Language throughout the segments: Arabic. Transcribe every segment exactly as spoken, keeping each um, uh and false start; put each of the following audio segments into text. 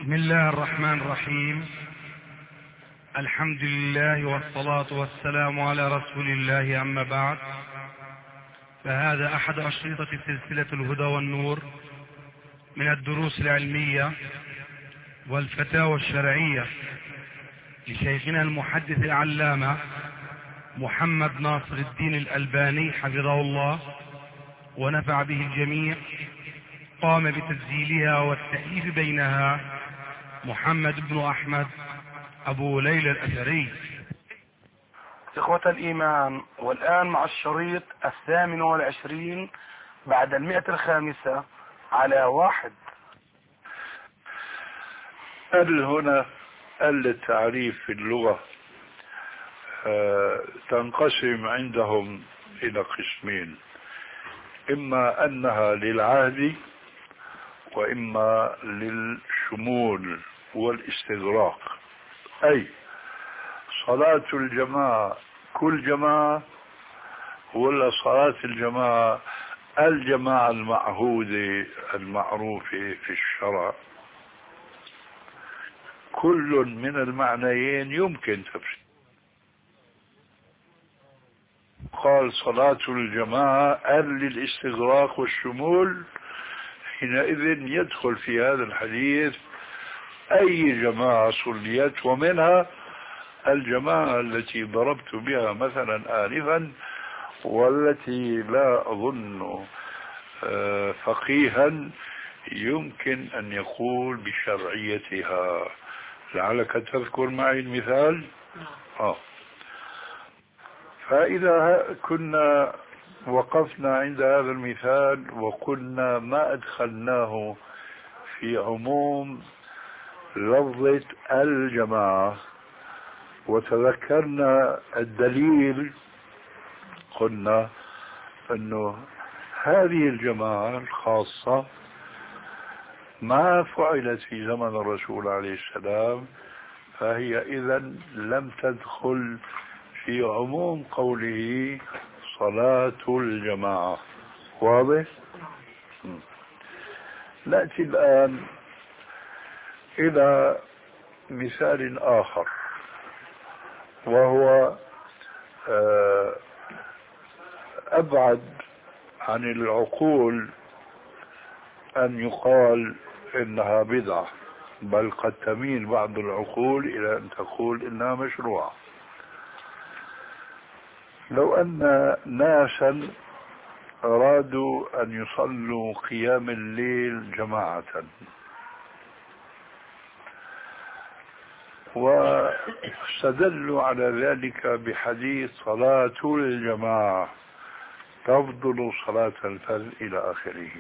بسم الله الرحمن الرحيم. الحمد لله والصلاة والسلام على رسول الله، أما بعد، فهذا أحد أشرطة سلسلة الهدى والنور من الدروس العلمية والفتاوى الشرعية لشيخنا المحدث العلامة محمد ناصر الدين الألباني حفظه الله ونفع به الجميع. قام بتسجيلها والتأليف بينها محمد بن أحمد أبو ليلى الأثري. إخوة الإيمان، والآن مع الشريط الثامن والعشرين بعد المئة الخامسة على واحد. هل هنا التعريف في اللغة آه تنقسم عندهم إلى قسمين: إما أنها للعهد، وإما للشمول والاستغراق. أي صلاة الجماعة كل جماعة، ولا صلاة الجماعة الجماعة المعهودة المعروفة في الشرع. كل من المعنيين يمكن تفسير. قال صلاة الجماعة للاستغراق والشمول، حينئذ يدخل في هذا الحديث أي جماعة صليت، ومنها الجماعة التي ضربت بها مثلا آنفا، والتي لا أظن فقيها يمكن أن يقول بشرعيتها. لعلك تذكر معي المثال. آه. فإذا كنا وقفنا عند هذا المثال وقلنا ما أدخلناه في عموم لفظة الجماعة وتذكرنا الدليل، قلنا أنه هذه الجماعة الخاصة ما فعلت في زمن الرسول عليه السلام، فهي إذن لم تدخل في عموم قوله صلاة الجماعة. واضح؟ نأتي الآن إلى مثال آخر، وهو أبعد عن العقول أن يقال إنها بدعة، بل قد تميل بعض العقول إلى أن تقول إنها مشروعة. لو أن ناسا أرادوا أن يصلوا قيام الليل جماعة، واستدلوا على ذلك بحديث صلاة الجماعة تفضل صلاة الفرد إلى آخره،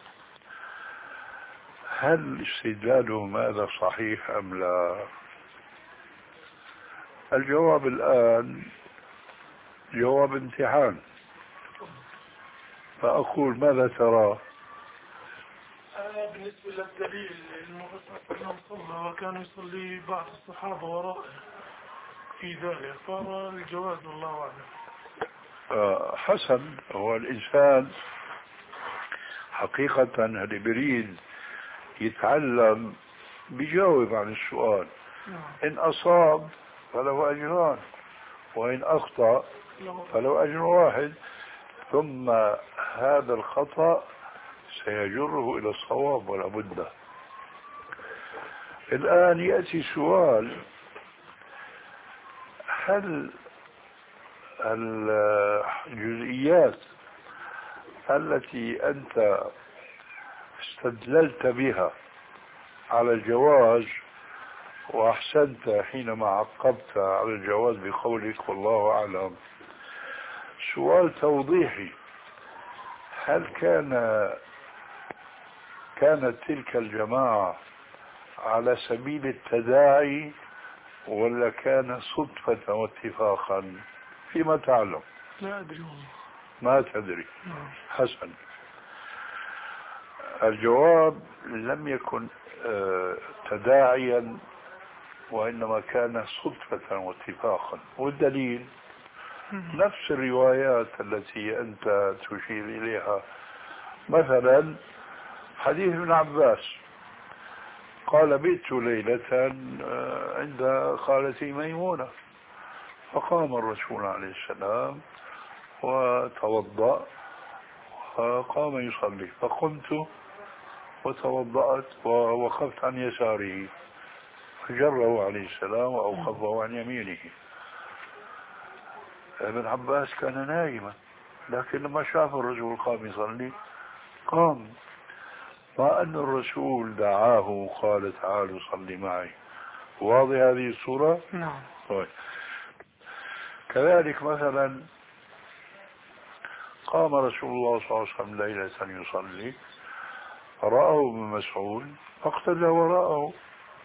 هل استدلالهم هذا صحيح أم لا؟ الجواب الآن جواب امتحان، فأقول ماذا ترى؟ أنا بالنسبة للدليل المغسل صلى وكان يصلي بعض الصحابة وراءه في ذلك، فأرى الجواز والله أعلم. آه حسن. هو الإنسان حقيقة اللي بريد يتعلم بيجاوب عن السؤال. إن أصاب فله أجران، وإن أخطأ فله أجر واحد، ثم هذا الخطأ سيجره إلى الصواب ولا بد. الآن يأتي سؤال: هل الجزئيات التي أنت استدللت بها على الجواز، وأحسنت حينما عقبت على الجواز بقولك والله أعلم، سؤال توضيحي: هل كان كانت تلك الجماعة على سبيل التداعي، ولا كان صدفة واتفاقا؟ فيما تعلم. لا أدري والله. ما تدري. حسن. الجواب لم يكن تداعيا، وإنما كان صدفة واتفاقا. والدليل نفس الروايات التي أنت تشير إليها. مثلا حديث ابن عباس قال بيت ليلة عند خالتي ميمونة، فقام الرسول عليه السلام وتوضأ وقام يصلي، فقمت وتوضأت ووقفت عن يساره، فجره عليه السلام وأوقفه عن يمينه. ابن عباس كان نائما، لكن لما شاف الرسول قام يصلي قام، مع أن الرسول دعاه وقال تعالوا صلي معي. واضح هذه الصورة؟ نعم. طيب. كذلك مثلا قام رسول الله صلى الله عليه وسلم ليلة يصلي، رأوا ابن مسعود فاقتدى وراءه،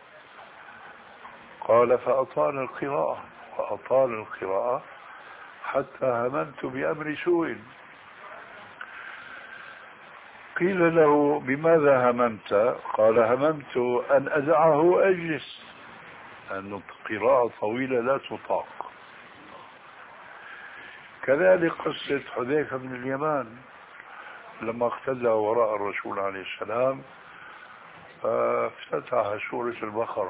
قال فأطال القراءة وأطال القراءة حتى هممت بأمر سوء. قيل له بماذا هممت؟ قال هممت أن أدعه أجلس، لأن القراءة طويلة لا تطاق. كذلك قصة حذيفة بن اليمان لما اقتدى وراء الرسول عليه السلام فافتتح سورة البقرة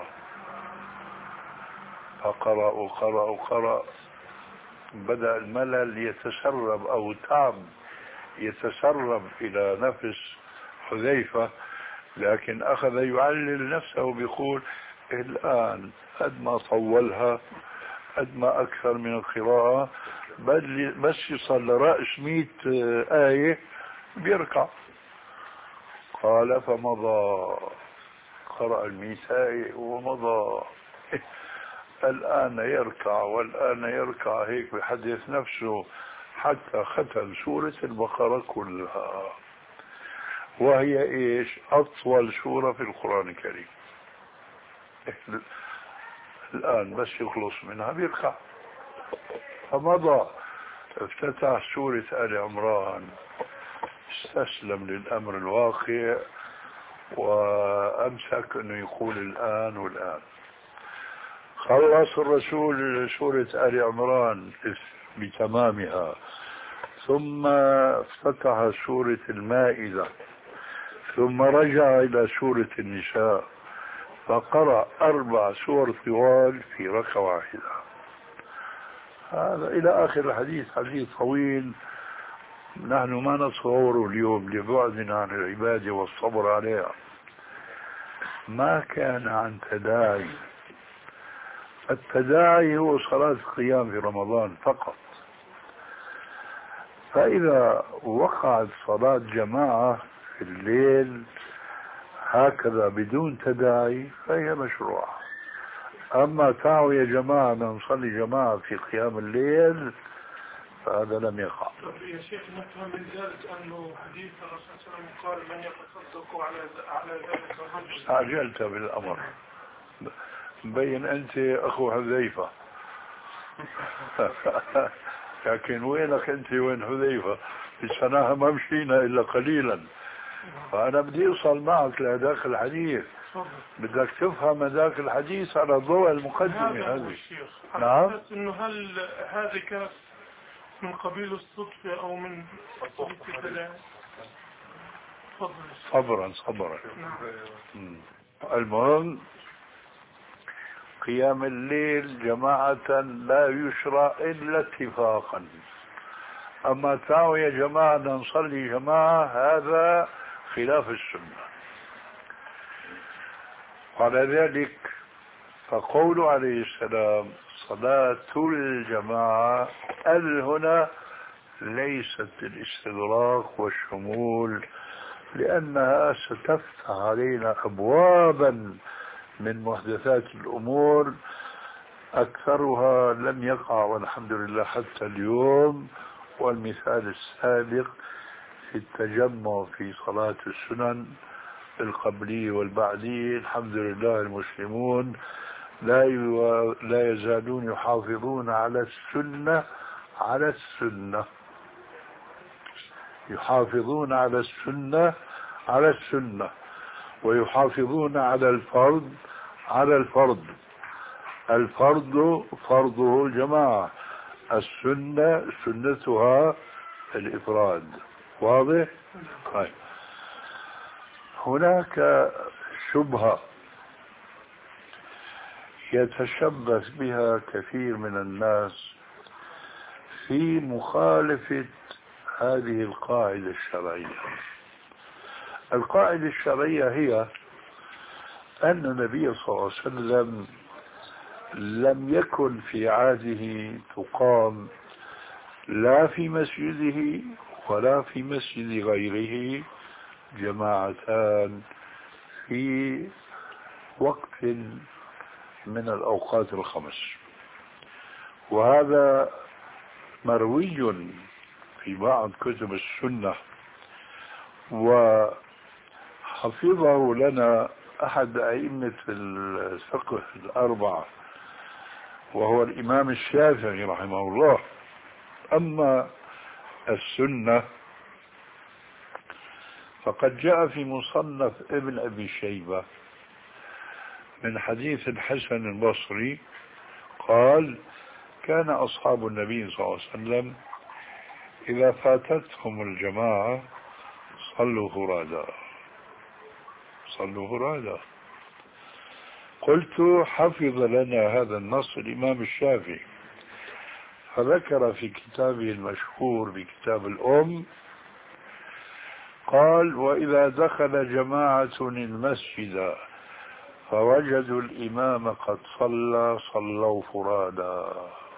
فقرأ وقرأ وقرأ، بدأ الملل يتسرب أو تعب يتسرب إلى نفس حذيفة، لكن أخذ يعلل نفسه بيقول الآن قد ما طولها قد ما أكثر من القراءة، بس يصل لرأس مئة آية بيركع. قال فمضى، قرأ المئة آية ومضى، الآن يركع والآن يركع، هيك بحدث نفسه حتى ختم سورة البقرة كلها، وهي ايش؟ أطول سورة في القرآن الكريم. الآن بس يخلص منها بيركع، فمضى افتتح سورة آل عمران، استسلم للأمر الواقع وأمسك أنه يقول الآن والآن. خلص الرسول سورة آل عمران بتمامها، ثم افتتح سورة المائدة، ثم رجع إلى سورة النساء، فقرأ أربع سور طوال في ركعة واحدة. هذا إلى آخر الحديث، حديث طويل نحن ما نتصوره اليوم لبعدنا عن العبادة والصبر عليها. ما كان عن تداعي، التداعي هو صلاة القيام في رمضان فقط، فإذا وقعت صلاة جماعة في الليل هكذا بدون تداعي فهي مشروعة. أما تعالوا يا جماعة نصلي جماعة في قيام الليل فهذا لم يقع. يا شيخ نفهم من ذلك أنه حديث الرسول صلى الله عليه وسلم قال من يتصدق على على ذلك الرجل. استعجلت بالأمر، مبين أنت أخو حذيفة. لكن وينك أنت وين حذيفة؟ بسناها ما مشينا إلا قليلا، فأنا بدي أوصل معك لهذاك الحديث، بدك تفهم هذاك الحديث على ضوء المقدمة هذه. نعم. إنه هل هذه كانت من قبيل الصدفة أو من التداعي؟ صبرا صبرا. نعم. المهم قيام الليل جماعة لا يشرع إلا اتفاقا، أما تعالوا يا جماعة نصلي جماعة هذا خلاف السنة. وعلى ذلك فقول عليه السلام صلاة الجماعة ال هنا ليست الاستدراك والشمول، لأنها ستفتح علينا أبوابا من محدثات الأمور أكثرها لم يقع والحمد لله حتى اليوم. والمثال السابق في التجمع في صلاة السنن القبلية والبعدية، الحمد لله المسلمون لا لا يزالون يحافظون على السنة على السنة يحافظون على السنة على السنة ويحافظون على الفرض على الفرض. الفرض فرضه الجماعة، السنة سنتها الإفراد. واضح؟ طيب. هناك شبهة يتشبث بها كثير من الناس في مخالفة هذه القاعدة الشرعية. القاعدة الشرعية هي أن النبي صلى الله عليه وسلم لم يكن في عهده تقام لا في مسجده ولا في مسجد غيره جماعتان في وقت من الأوقات الخمس، وهذا مروي في بعض كتب السنة، وحفظه لنا أحد أئمة الفقه الأربعة وهو الإمام الشافعي رحمه الله. أما السنة فقد جاء في مصنف ابن أبي شيبة من حديث الحسن البصري قال: كان أصحاب النبي صلى الله عليه وسلم إذا فاتتهم الجماعة صلوا فرادا صلوا فرادا. قلت: حفظ لنا هذا النص الإمام الشافعي، فذكر في كتابه المشهور بكتاب الأم قال: وإذا دخل جماعة المسجد فوجدوا الإمام قد صلى صلوا فرادا.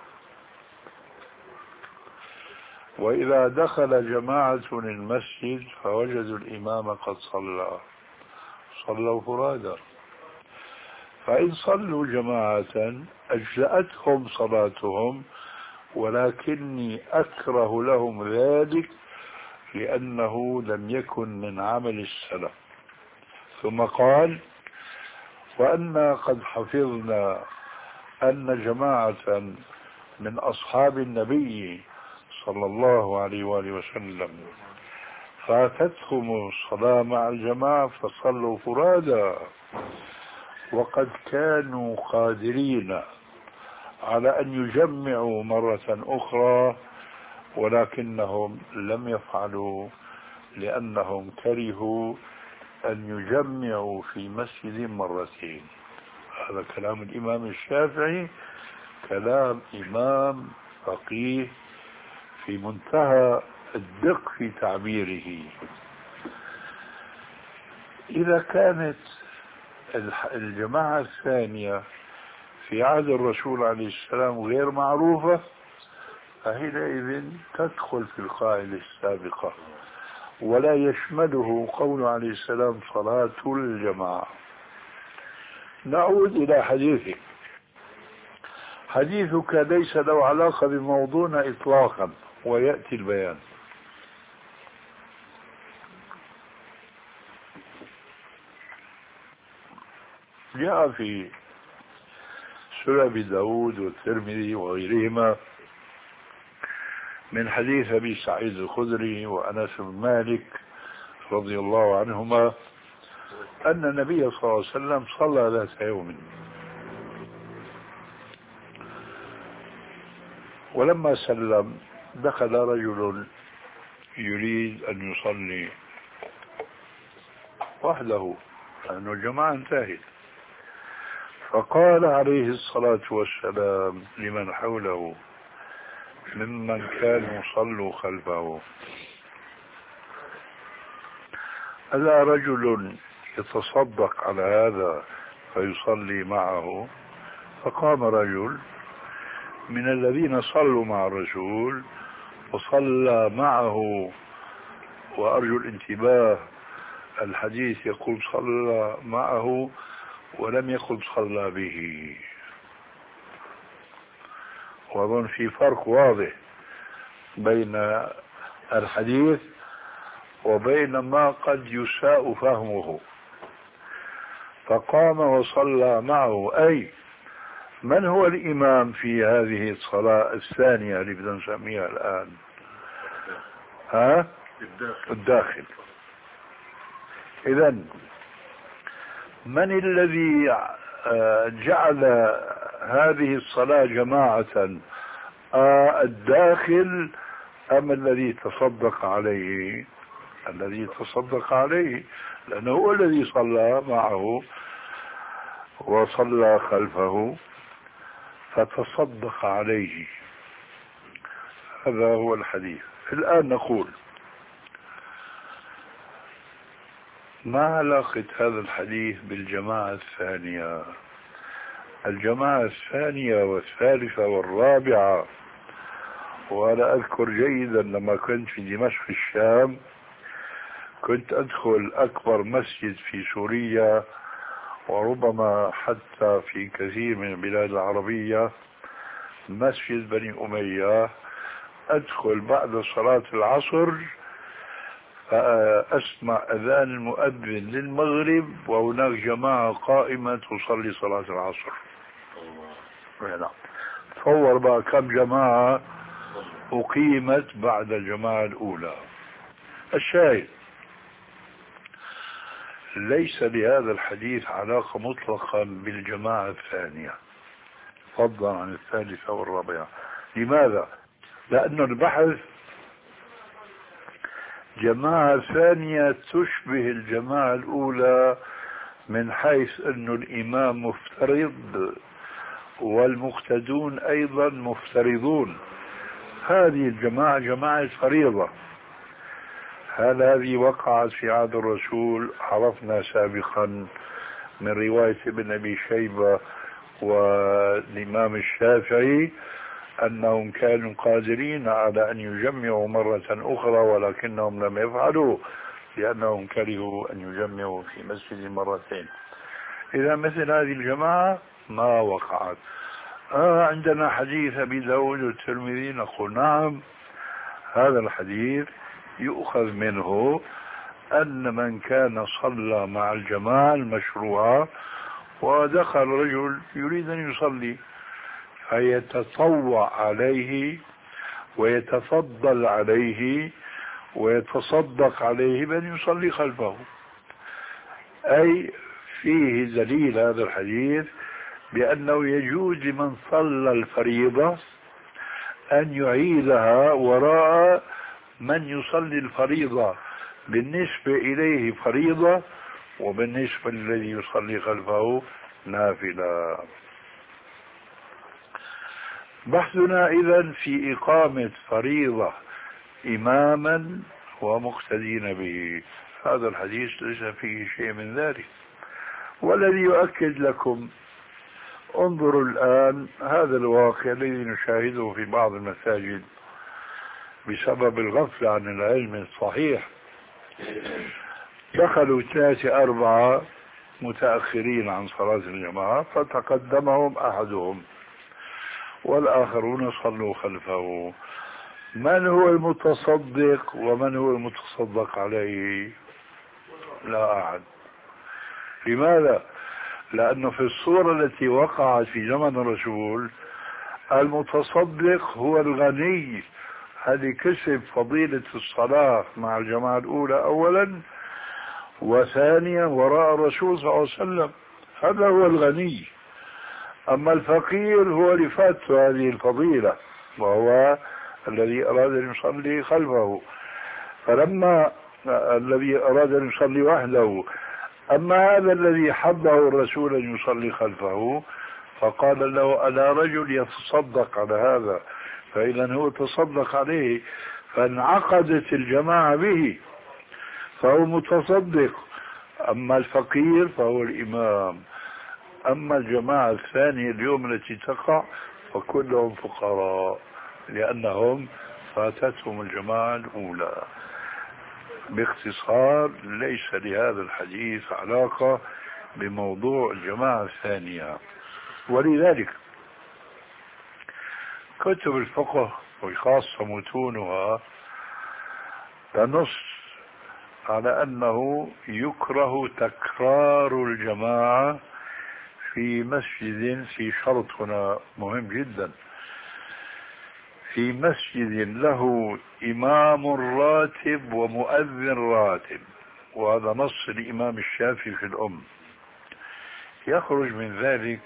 وإذا دخل جماعة المسجد فوجدوا الإمام قد صلى صلوا فرادا. فإن صلوا جماعة أجزأتهم صلاتهم، ولكني أكره لهم ذلك لأنه لم يكن من عمل السلف. ثم قال: وأنا قد حفظنا أن جماعة من أصحاب النبي صلى الله عليه وآله وسلم فاتتهم الصلاة مع الجماعة فصلوا فرادا، وقد كانوا قادرين على أن يجمعوا مرة أخرى ولكنهم لم يفعلوا لأنهم كرهوا أن يجمعوا في مسجد مرتين. هذا كلام الإمام الشافعي، كلام إمام فقيه في منتهى الدقة في تعبيره. إذا كانت الجماعة الثانية في عهد الرسول عليه السلام غير معروفة فحينئذ تدخل في القاعدة السابقة، ولا يشمله قول عليه السلام صلاة الجماعة. نعود إلى حديثك. حديثك ليس له علاقة بموضوعنا إطلاقا، ويأتي البيان. جاء في سنن أبي داود والترمذي وغيرهما من حديث أبي سعيد الخدري وأنس بن مالك رضي الله عنهما أن النبي صلى الله عليه وسلم صلى ذات يوم، ولما سلم دخل رجل يريد أن يصلي وحده لأن الجماعة انتهت، فقال عليه الصلاة والسلام لمن حوله ممن كانوا صلوا خلفه: ألا رجل يتصدق على هذا فيصلي معه؟ فقام رجل من الذين صلوا مع الرسول وصلى معه. وأرجو الانتباه، الحديث يقول صلى معه ولم يقل صلى به، وأظن في فرق واضح بين الحديث وبين ما قد يساء فهمه. فقام وصلى معه، أي من هو الإمام في هذه الصلاة الثانية اللي بدنا نسميها الآن؟ ها؟ الداخل, الداخل. إذن من الذي جعل هذه الصلاة جماعة، الداخل أم الذي تصدق عليه؟ الذي تصدق عليه، لأنه هو الذي صلى معه وصلى خلفه فتصدق عليه. هذا هو الحديث. الآن نقول ما علاقة هذا الحديث بالجماعة الثانية؟ الجماعة الثانية والثالثة والرابعة، وأنا أذكر جيدا لما كنت في دمشق الشام كنت أدخل أكبر مسجد في سوريا، وربما حتى في كثير من البلاد العربية، مسجد بني أمية، أدخل بعد صلاة العصر فأسمع أذان المؤذن للمغرب وهناك جماعة قائمة تصلي صلاة العصر. تصور بقى كم جماعة أقيمت بعد الجماعة الأولى. الشاهد ليس لهذا الحديث علاقة مطلقا بالجماعة الثانية فضلا عن الثالثة والرابعة. لماذا؟ لأن البحث جماعة ثانية تشبه الجماعة الأولى من حيث أن الإمام مفترض والمقتدون أيضا مفترضون. هذه الجماعة جماعة فريضة. هل هذه وقعت في عهد الرسول؟ عرفنا سابقا من رواية ابن أبي شيبة والإمام الشافعي أنهم كانوا قادرين على أن يجمعوا مرة أخرى ولكنهم لم يفعلوا لأنهم كرهوا أن يجمعوا في مسجد مرتين. إذا مثل هذه الجماعة ما وقعت. آه عندنا حديث أبي داود والترمذي، نقول نعم هذا الحديث يؤخذ منه أن من كان صلى مع الجماعة المشروعة ودخل رجل يريد أن يصلي فيتطوع عليه ويتفضل عليه ويتصدق عليه بأن يصلي خلفه. أي فيه دليل هذا الحديث بأنه يجوز لمن صلى الفريضة أن يعيدها وراء من يصلي الفريضة بالنسبة إليه فريضة وبالنسبة للذي يصلي خلفه نافلة. بحثنا إذن في إقامة فريضة إماما ومقتدين به. هذا الحديث ليس فيه شيء من ذلك. والذي يؤكد لكم انظروا الآن هذا الواقع الذي نشاهده في بعض المساجد بسبب الغفلة عن العلم الصحيح. دخلوا ثلاثة أربعة متأخرين عن صلاة الجماعة فتقدمهم أحدهم والآخرون صلوا خلفه. من هو المتصدق ومن هو المتصدق عليه؟ لا أحد. لماذا؟ لأنه في الصورة التي وقعت في زمن الرسول المتصدق هو الغني الذي كسب فضيلة الصلاة مع الجماعة الأولى أولا وثانيا وراء الرسول صلى الله عليه وسلم. هذا هو الغني. أما الفقير هو اللي فاته هذه الفضيلة وهو الذي أراد أن يصلي خلفه. فلما الذي أراد أن يصلي وحده، أما هذا الذي حضه الرسول أن يصلي خلفه فقال له ألا رجل يتصدق على هذا، فإذا هو تصدق عليه فانعقدت الجماعة به فهو متصدق. أما الفقير فهو الإمام. أما الجماعة الثانية اليوم التي تقع فكلهم فقراء لأنهم فاتتهم الجماعة الأولى. باختصار ليس لهذا الحديث علاقة بموضوع الجماعة الثانية. ولذلك كتب الفقه وخاصة متونها تنص على أنه يكره تكرار الجماعة في مسجد، في شرط هنا مهم جدا، في مسجد له إمام راتب ومؤذن راتب، وهذا نص الإمام الشافعي في الأم. يخرج من ذلك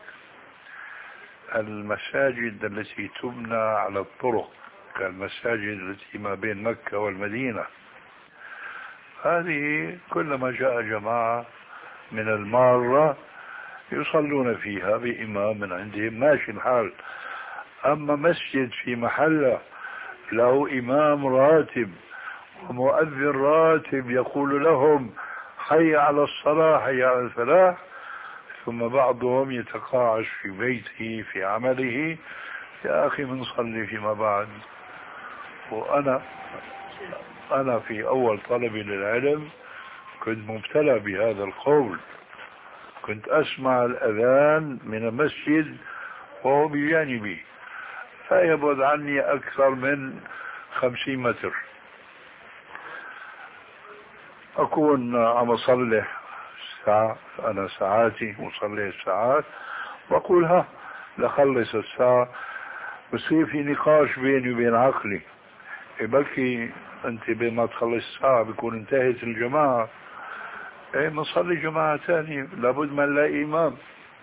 المساجد التي تبنى على الطرق كالمساجد التي ما بين مكة والمدينة. هذه كلما جاء جماعة من المارة يصلون فيها بإمام من عندهم ماشي الحال. أما مسجد في محله له إمام راتب ومؤذن راتب يقول لهم حي على الصلاة حي على الفلاح، ثم بعضهم يتقاعس في بيته في عمله، يا أخي منصلي فيما بعد. وأنا أنا في أول طلبي للعلم كنت مبتلى بهذا القول، كنت أسمع الأذان من المسجد وهو بجانبي، فيبعد عني أكثر من خمسين متر. أكون عم أصلي ساعة، أنا ساعاتي مصلي الساعات، وأقول ها لخلص الساعة، بصير في نقاش بيني وبين عقلي، بلكي أنت بما تخلص الساعة بيكون انتهت الجماعة، ايه نصلي جماعة ثانية، لابد ما نلاقي إمام.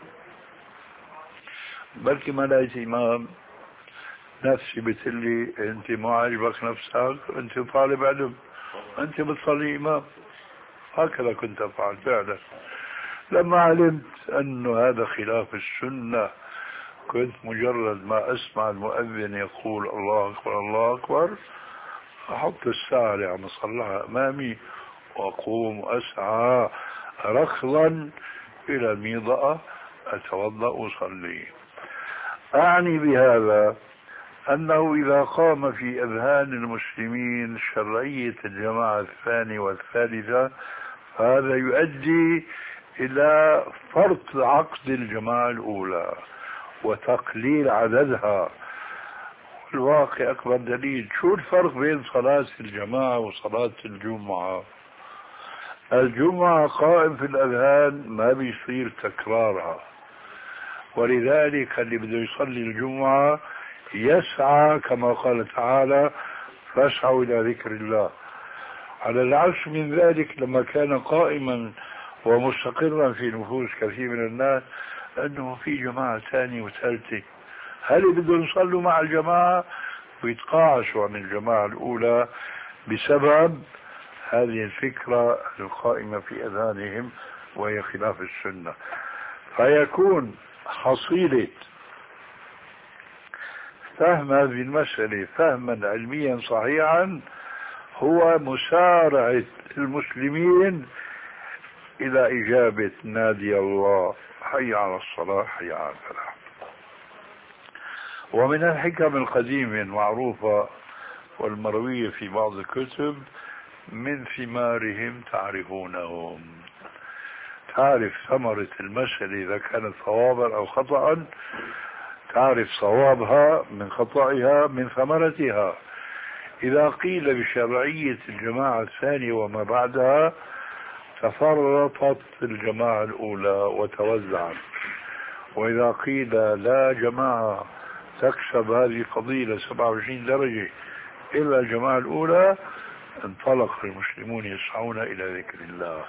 بلكي ما لقيت إمام، نفسي بتقلي أنت ما عجبك نفسك، أنت طالب علم، أنت بتصلي إمام. هكذا كنت أفعل فعلا. لما علمت أن هذا خلاف السنة كنت مجرد ما أسمع المؤذن يقول الله أكبر الله أكبر أحط الساعة اللي عم أصلحها أمامي وأقوم وأسعى ركضا إلى الميضأة أتوضأ وأصلي. أعني بهذا أنه إذا قام في أذهان المسلمين شرعية الجماعة الثانية والثالثة فهذا يؤدي إلى فرط عقد الجماعة الأولى وتقليل عددها. الواقع أكبر دليل. شو الفرق بين صلاة الجماعة وصلاة الجمعة؟ الجمعة قائم في الأذهان ما بيصير تكرارها، ولذلك اللي بده يصلي الجمعة يسعى كما قال تعالى فاسعوا إلى ذكر الله. على العكس من ذلك لما كان قائما ومستقرا في نفوس كثير من الناس أنه في جماعة ثانية وثالثة، هل بدهم يصلوا مع الجماعة ويتقاعسوا عن الجماعة الأولى بسبب هذه الفكرة القائمة في أذهانهم وهي خلاف السنة. فيكون حصيلة فهم هذه المسألة فهما علميا صحيحا هو مسارعة المسلمين إلى إجابة نادي الله حي على الصلاة حي على الفلاح. ومن الحكم القديمة المعروفة والمروية في بعض الكتب من ثمارهم تعرفونهم. تعرف ثمرة المسألة إذا كانت صوابا أو خطأ، تعرف صوابها من خطأها من ثمرتها. إذا قيل بشرعية الجماعة الثانية وما بعدها تفرطت الجماعة الأولى وتوزعت، وإذا قيل لا جماعة تكسب هذه قضية لسبعة وعشرين درجة إلا الجماعة الأولى انطلق المسلمون يسعون إلى ذكر الله.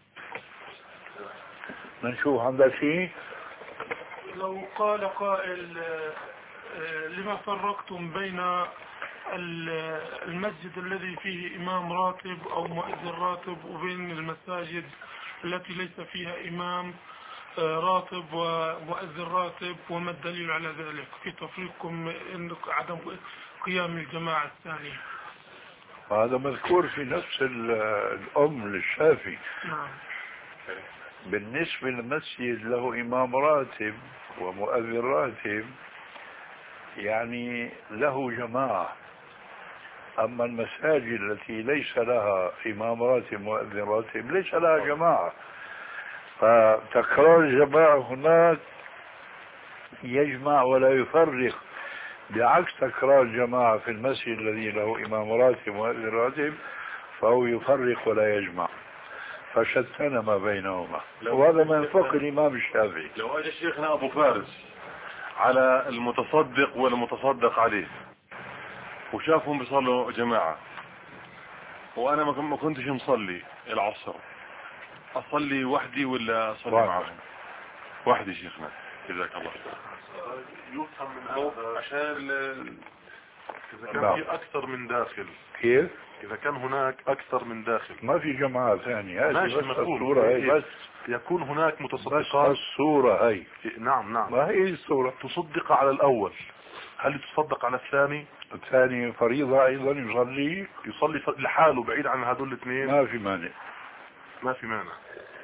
نشوف عندك شيء. لو قال قائل لما فرقتم بين المسجد الذي فيه إمام راتب أو مؤذن راتب وبين المساجد التي ليس فيها إمام راتب ومؤذن راتب، وما الدليل على ذلك في تفريقكم عدم قيام الجماعة الثانية؟ هذا مذكور في نفس الأم للشافعي. نعم. بالنسبة للمسجد له إمام راتب ومؤذن راتب يعني له جماعة. أما المساجد التي ليس لها إمام راتب مؤذن راتب ليس لها جماعة، فتكرار الجماعة هناك يجمع ولا يفرق، بعكس تكرار الجماعة في المسجد الذي له إمام راتب مؤذن راتب فهو يفرق ولا يجمع، فشتنا ما بينهما. وهذا من فقه الإمام الشافعي. لو أجى شيخنا أبو فارس على المتصدق والمتصدق عليه وشافهم بيصلوا جماعة وأنا ما كنتش مصلي العصر، أصلي وحدي ولا أصلي معهم؟ وحدي شيخنا جزاك الله. يفهم من هذا عشان إذا كان نعم. في أكثر من داخل، كيف؟ إذا كان هناك أكثر من داخل ما في جماعة ثانية، هذه ماشي بس مفهوم. الصورة هي بس، يكون هناك بس متصدقات. الصورة هي. نعم نعم. ما هي الصورة؟ تصدق على الأول، هل تصدق على الثاني؟ الثاني فريضة أيضا يصلي يصلي ف- لحاله بعيد عن هذول الاثنين، ما في مانع. ما في مانع.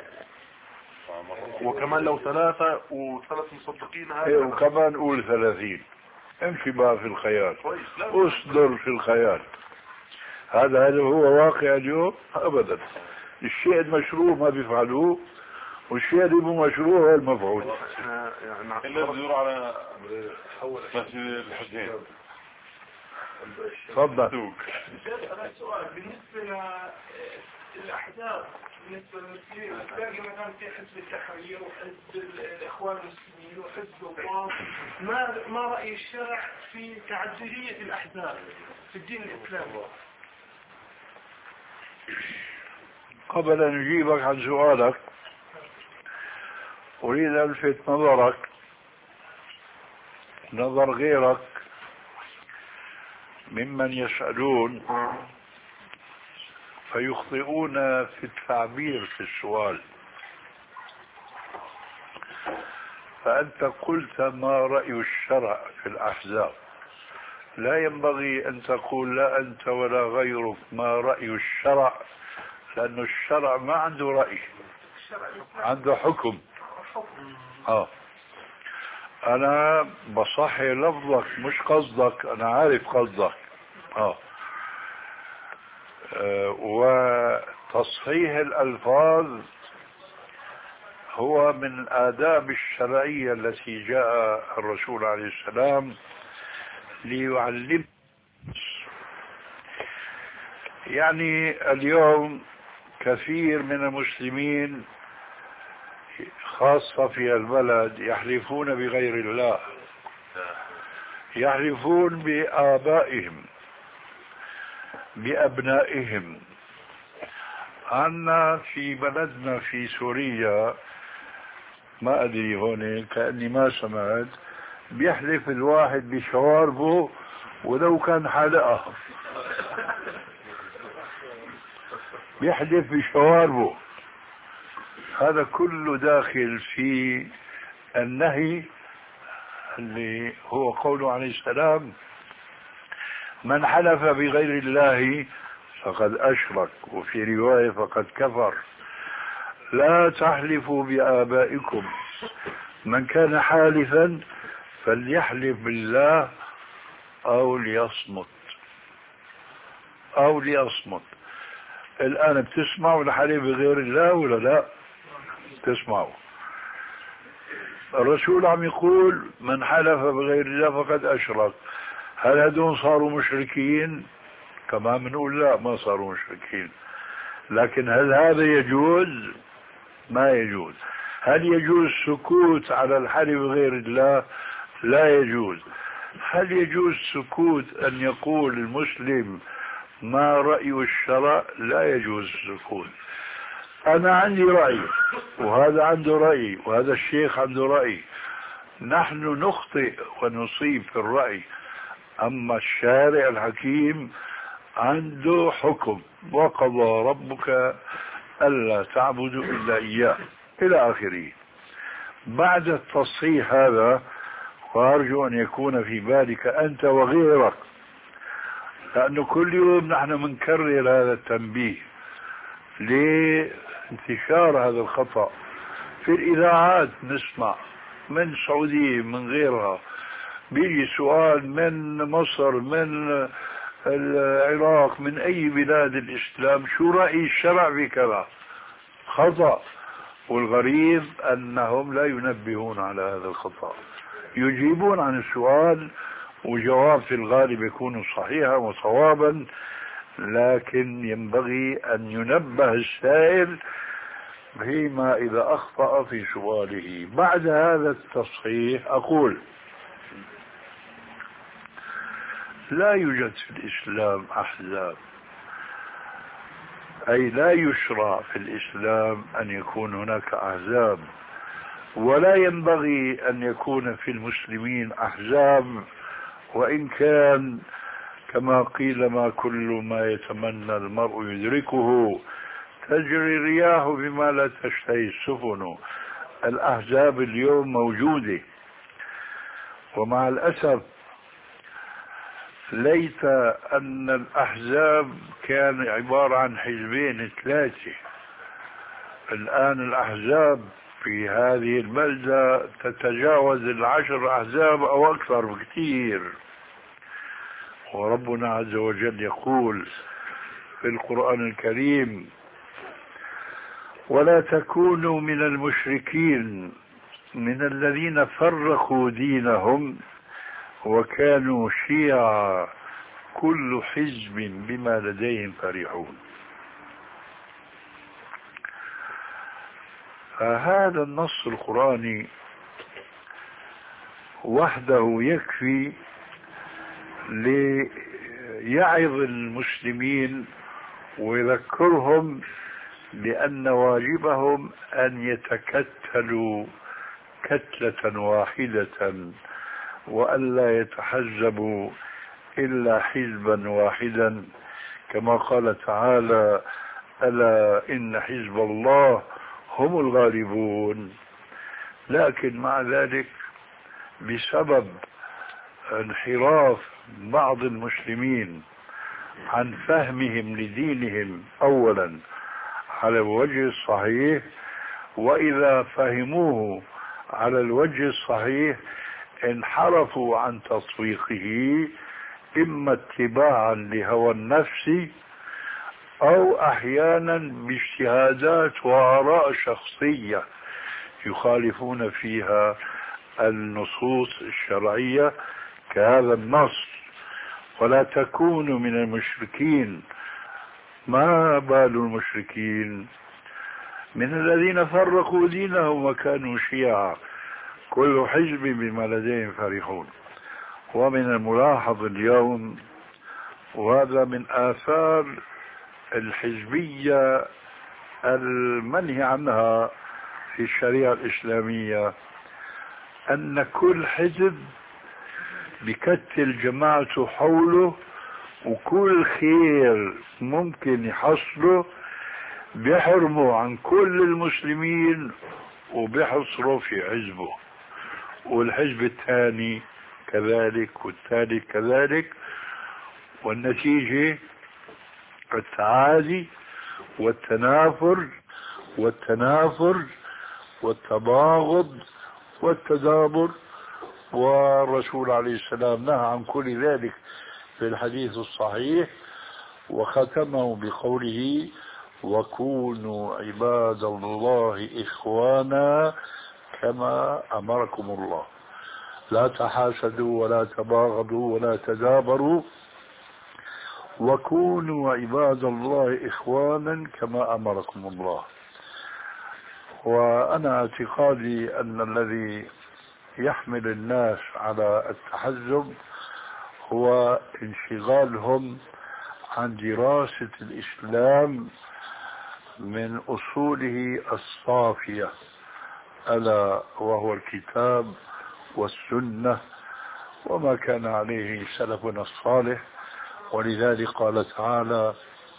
وكمان لو ثلاثة وثلاث مصدقين إيه، هذا وكمان قول ثلاثين، امشي بقى في الخيال، كويس. لا اصدر في الخيال. هذا هل هو واقع اليوم؟ أبدا. الشيء المشروع ما بيفعلوه، والشيء اللي مو مشروع هو المفعول. احنا يعني اللي بيدور على مسجد الحسين. تفضل. سؤال بالنسبة للأحزاب، بالنسبة للمسلمين تلاقي مثلا في حزب التحرير وحزب الإخوان المسلمين وحزب الوطن، ما ما رأي الشرع في تعددية الأحزاب في الدين الإسلامي؟ قبل أن أجيبك عن سؤالك أريد أن ألفت نظرك نظر غيرك ممن يسألون فيخطئون في التعبير في السؤال. فأنت قلت ما رأي الشرع في الأحزاب، لا ينبغي أن تقول لا أنت ولا غيرك ما رأي الشرع، لأن الشرع ما عنده رأي، عنده حكم. آه. أنا بصحي لفظك مش قصدك، أنا عارف قصدك. آه. آه. وتصحيح الألفاظ هو من الآداب الشرعية التي جاء الرسول عليه السلام ليعلم. يعني اليوم كثير من المسلمين خاصة في البلد يحلفون بغير الله، يحلفون بآبائهم بأبنائهم. عنا في بلدنا في سوريا ما أدري هون كأني ما سمعت، بيحلف الواحد بشواربه ولو كان حلقة، بيحلف بشواربه. هذا كله داخل في النهي اللي هو قوله عليه السلام من حلف بغير الله فقد أشرك، وفي رواية فقد كفر. لا تحلفوا بآبائكم، من كان حالفا فليحلف بالله أو ليصمت أو ليصمت. الآن بتسمعوا الحلف بغير الله ولا لا؟ تسمعوا. الرسول عم يقول من حلف بغير الله فقد أشرك. هل هدول صاروا مشركين؟ كما بنقول لا، ما صاروا مشركين. لكن هل هذا يجوز؟ ما يجوز. هل يجوز السكوت على الحلف بغير الله؟ لا يجوز. هل يجوز سكوت أن يقول المسلم ما رأي الشرع؟ لا يجوز السكوت. أنا عندي رأي وهذا عنده رأي وهذا الشيخ عنده رأي، نحن نخطئ ونصيب في الرأي، أما الشارع الحكيم عنده حكم وقضى ربك ألا تعبدوا إلا إياه إلى آخره. بعد التصحيح هذا، وأرجو أن يكون في بالك أنت وغيرك، لأنه كل يوم نحن منكرر هذا التنبيه لانتشار هذا الخطأ في الإذاعات. نسمع من السعودية من غيرها بيجي سؤال من مصر من العراق من أي بلاد الإسلام، شو رأي الشرع بكذا؟ خطأ. والغريب أنهم لا ينبهون على هذا الخطأ، يجيبون عن السؤال وجواب في الغالب يكون صحيحا وصوابا، لكن ينبغي أن ينبه السائل فيما إذا أخطأ في سؤاله. بعد هذا التصحيح أقول لا يوجد في الإسلام أحزاب، أي لا يشرع في الإسلام أن يكون هناك أحزاب، ولا ينبغي أن يكون في المسلمين أحزاب، وإن كان كما قيل ما كل ما يتمنى المرء يدركه، تجري الرياح بما لا تشتهي السفن. الأحزاب اليوم موجودة، ومع الأسف ليت أن الأحزاب كان عبارة عن حزبين ثلاثة. الآن الأحزاب في هذه البلدة تتجاوز العشر أحزاب أو أكثر بكثير. وربنا عز وجل يقول في القرآن الكريم: ولا تكونوا من المشركين من الذين فرقوا دينهم وكانوا شيعا كل حزب بما لديهم فرحون. فهذا النص القرآني وحده يكفي ليعظ المسلمين ويذكرهم بأن واجبهم أن يتكتلوا كتلة واحدة وألا يتحزبوا إلا حزبا واحدا، كما قال تعالى: ألا إن حزب الله هم الغالبون. لكن مع ذلك بسبب انحراف بعض المسلمين عن فهمهم لدينهم أولا على الوجه الصحيح، وإذا فهموه على الوجه الصحيح انحرفوا عن تطبيقه، إما اتباعا لهوى النفس أو أحيانا باجتهادات وآراء شخصية يخالفون فيها النصوص الشرعية كهذا النص: ولا تكونوا من المشركين. ما بال المشركين؟ من الذين فرقوا دينهم وكانوا شيعا كل حزب بما لديهم فرحون. ومن الملاحظ اليوم، وهذا من آثار الحزبية المنهي عنها في الشريعة الإسلامية، أن كل حزب بكتل جماعته حوله، وكل خير ممكن يحصله بيحرمه عن كل المسلمين وبيحصره في حزبه، والحزب الثاني كذلك والثالث كذلك، والنتيجة التعادي والتنافر والتنافر والتباغض والتدابر. والرسول عليه السلام نهى عن كل ذلك في الحديث الصحيح، وختمه بقوله: وكونوا عباد الله إخوانا كما أمركم الله. لا تحاسدوا ولا تباغضوا ولا تدابروا، وكونوا عباد الله إخوانا كما أمركم الله. وأنا اعتقادي أن الذي يحمل الناس على التحزب هو انشغالهم عن دراسة الإسلام من أصوله الصافية، ألا وهو الكتاب والسنة وما كان عليه سلفنا الصالح. ولذلك قال تعالى: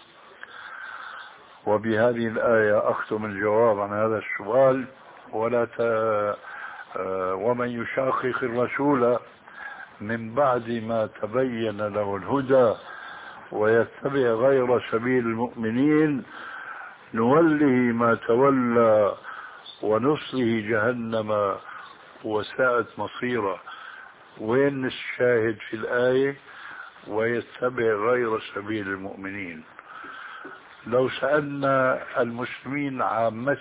وبهذه الآية أختم الجواب عن هذا السؤال: ولا ت... ومن يشاقق الرسول من بعد ما تبين له الهدى ويتبع غير سبيل المؤمنين نوله ما تولى ونصله جهنم وساءت مصيرا. وين الشاهد في الآية؟ ويتبع غير سبيل المؤمنين. لو سألنا المسلمين عامة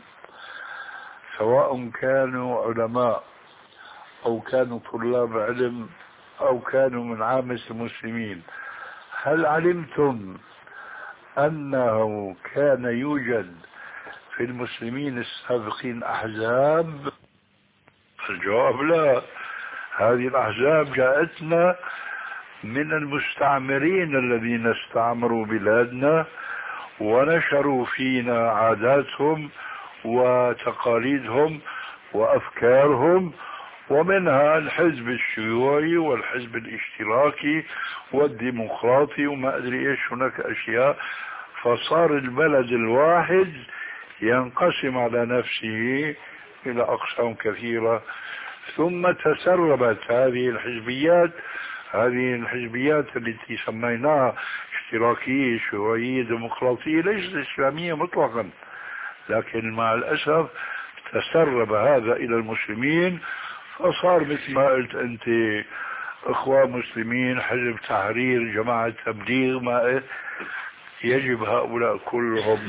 سواء كانوا علماء أو كانوا طلاب علم أو كانوا من عامة المسلمين: هل علمتم أنه كان يوجد في المسلمين السابقين أحزاب؟ الجواب لا. هذه الأحزاب جاءتنا من المستعمرين الذين استعمروا بلادنا ونشروا فينا عاداتهم وتقاليدهم وأفكارهم ومنها الحزب الشيوعي والحزب الاشتراكي والديمقراطي وما أدري إيش، هناك أشياء. فصار البلد الواحد ينقسم على نفسه إلى أقسام كثيرة، ثم تسربت هذه الحزبيات هذه الحزبيات التي سميناها اشتراكية شيوعية ديمقراطية، ليست إسلامية مطلقا، لكن مع الأسف تسرب هذا إلى المسلمين، فصار مثل ما قلت أنت إخوان مسلمين، حزب تحرير، جماعة تبليغ. ما يجب هؤلاء كلهم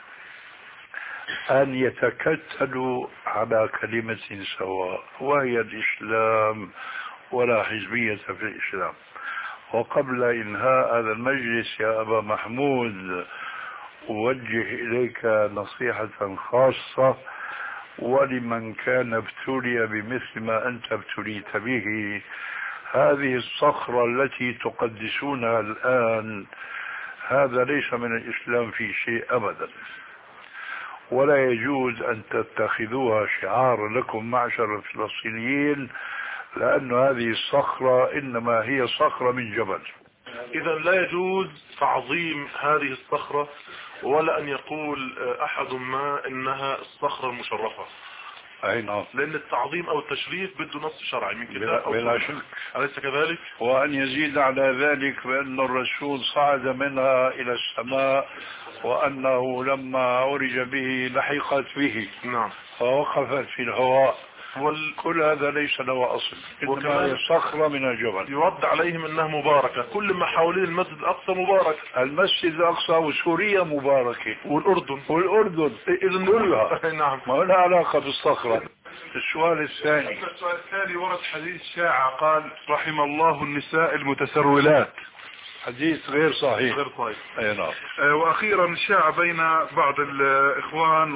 أن يتكتلوا على كلمة سواء، وهي الإسلام، ولا حزبية في الإسلام. وقبل إنهاء هذا المجلس يا أبا محمود، أوجه إليك نصيحة خاصة، ولمن كان ابتلي بمثل ما أنت ابتليت به. هذه الصخرة التي تقدسونها الآن هذا ليس من الإسلام في شيء أبدا، ولا يجوز أن تتخذوها شعار لكم معشر الفلسطينيين، لأن هذه الصخرة إنما هي صخرة من جبل. إذا لا يجوز تعظيم هذه الصخرة، ولا أن يقول أحد ما إنها الصخرة المشرفة. أي نعم، لأن التعظيم أو التشريف بده نص شرعي من كتاب أو بلا سنة. شك. أليس كذلك؟ وأن يزيد على ذلك بأن الرسول صعد منها إلى السماء، وأنه لما عرج به لحقت به، نعم، فوقفت في الهواء. وال... كل هذا ليس له أصل، إنما هي صخرة من الجبل. يرد عليهم أنها مباركة، كل ما حوالين المسجد الأقصى مبارك، المسجد الأقصى وسوريا مباركة، والأردن والأردن إذن كلها. نعم. ما لها علاقة بالصخرة. السؤال الثاني. السؤال الثاني ورد حديث شاع قال رحم الله النساء المتسرولات. حديث غير صحيح. غير صحيح. أي نعم. آه وأخيرا شاع بين بعض الإخوان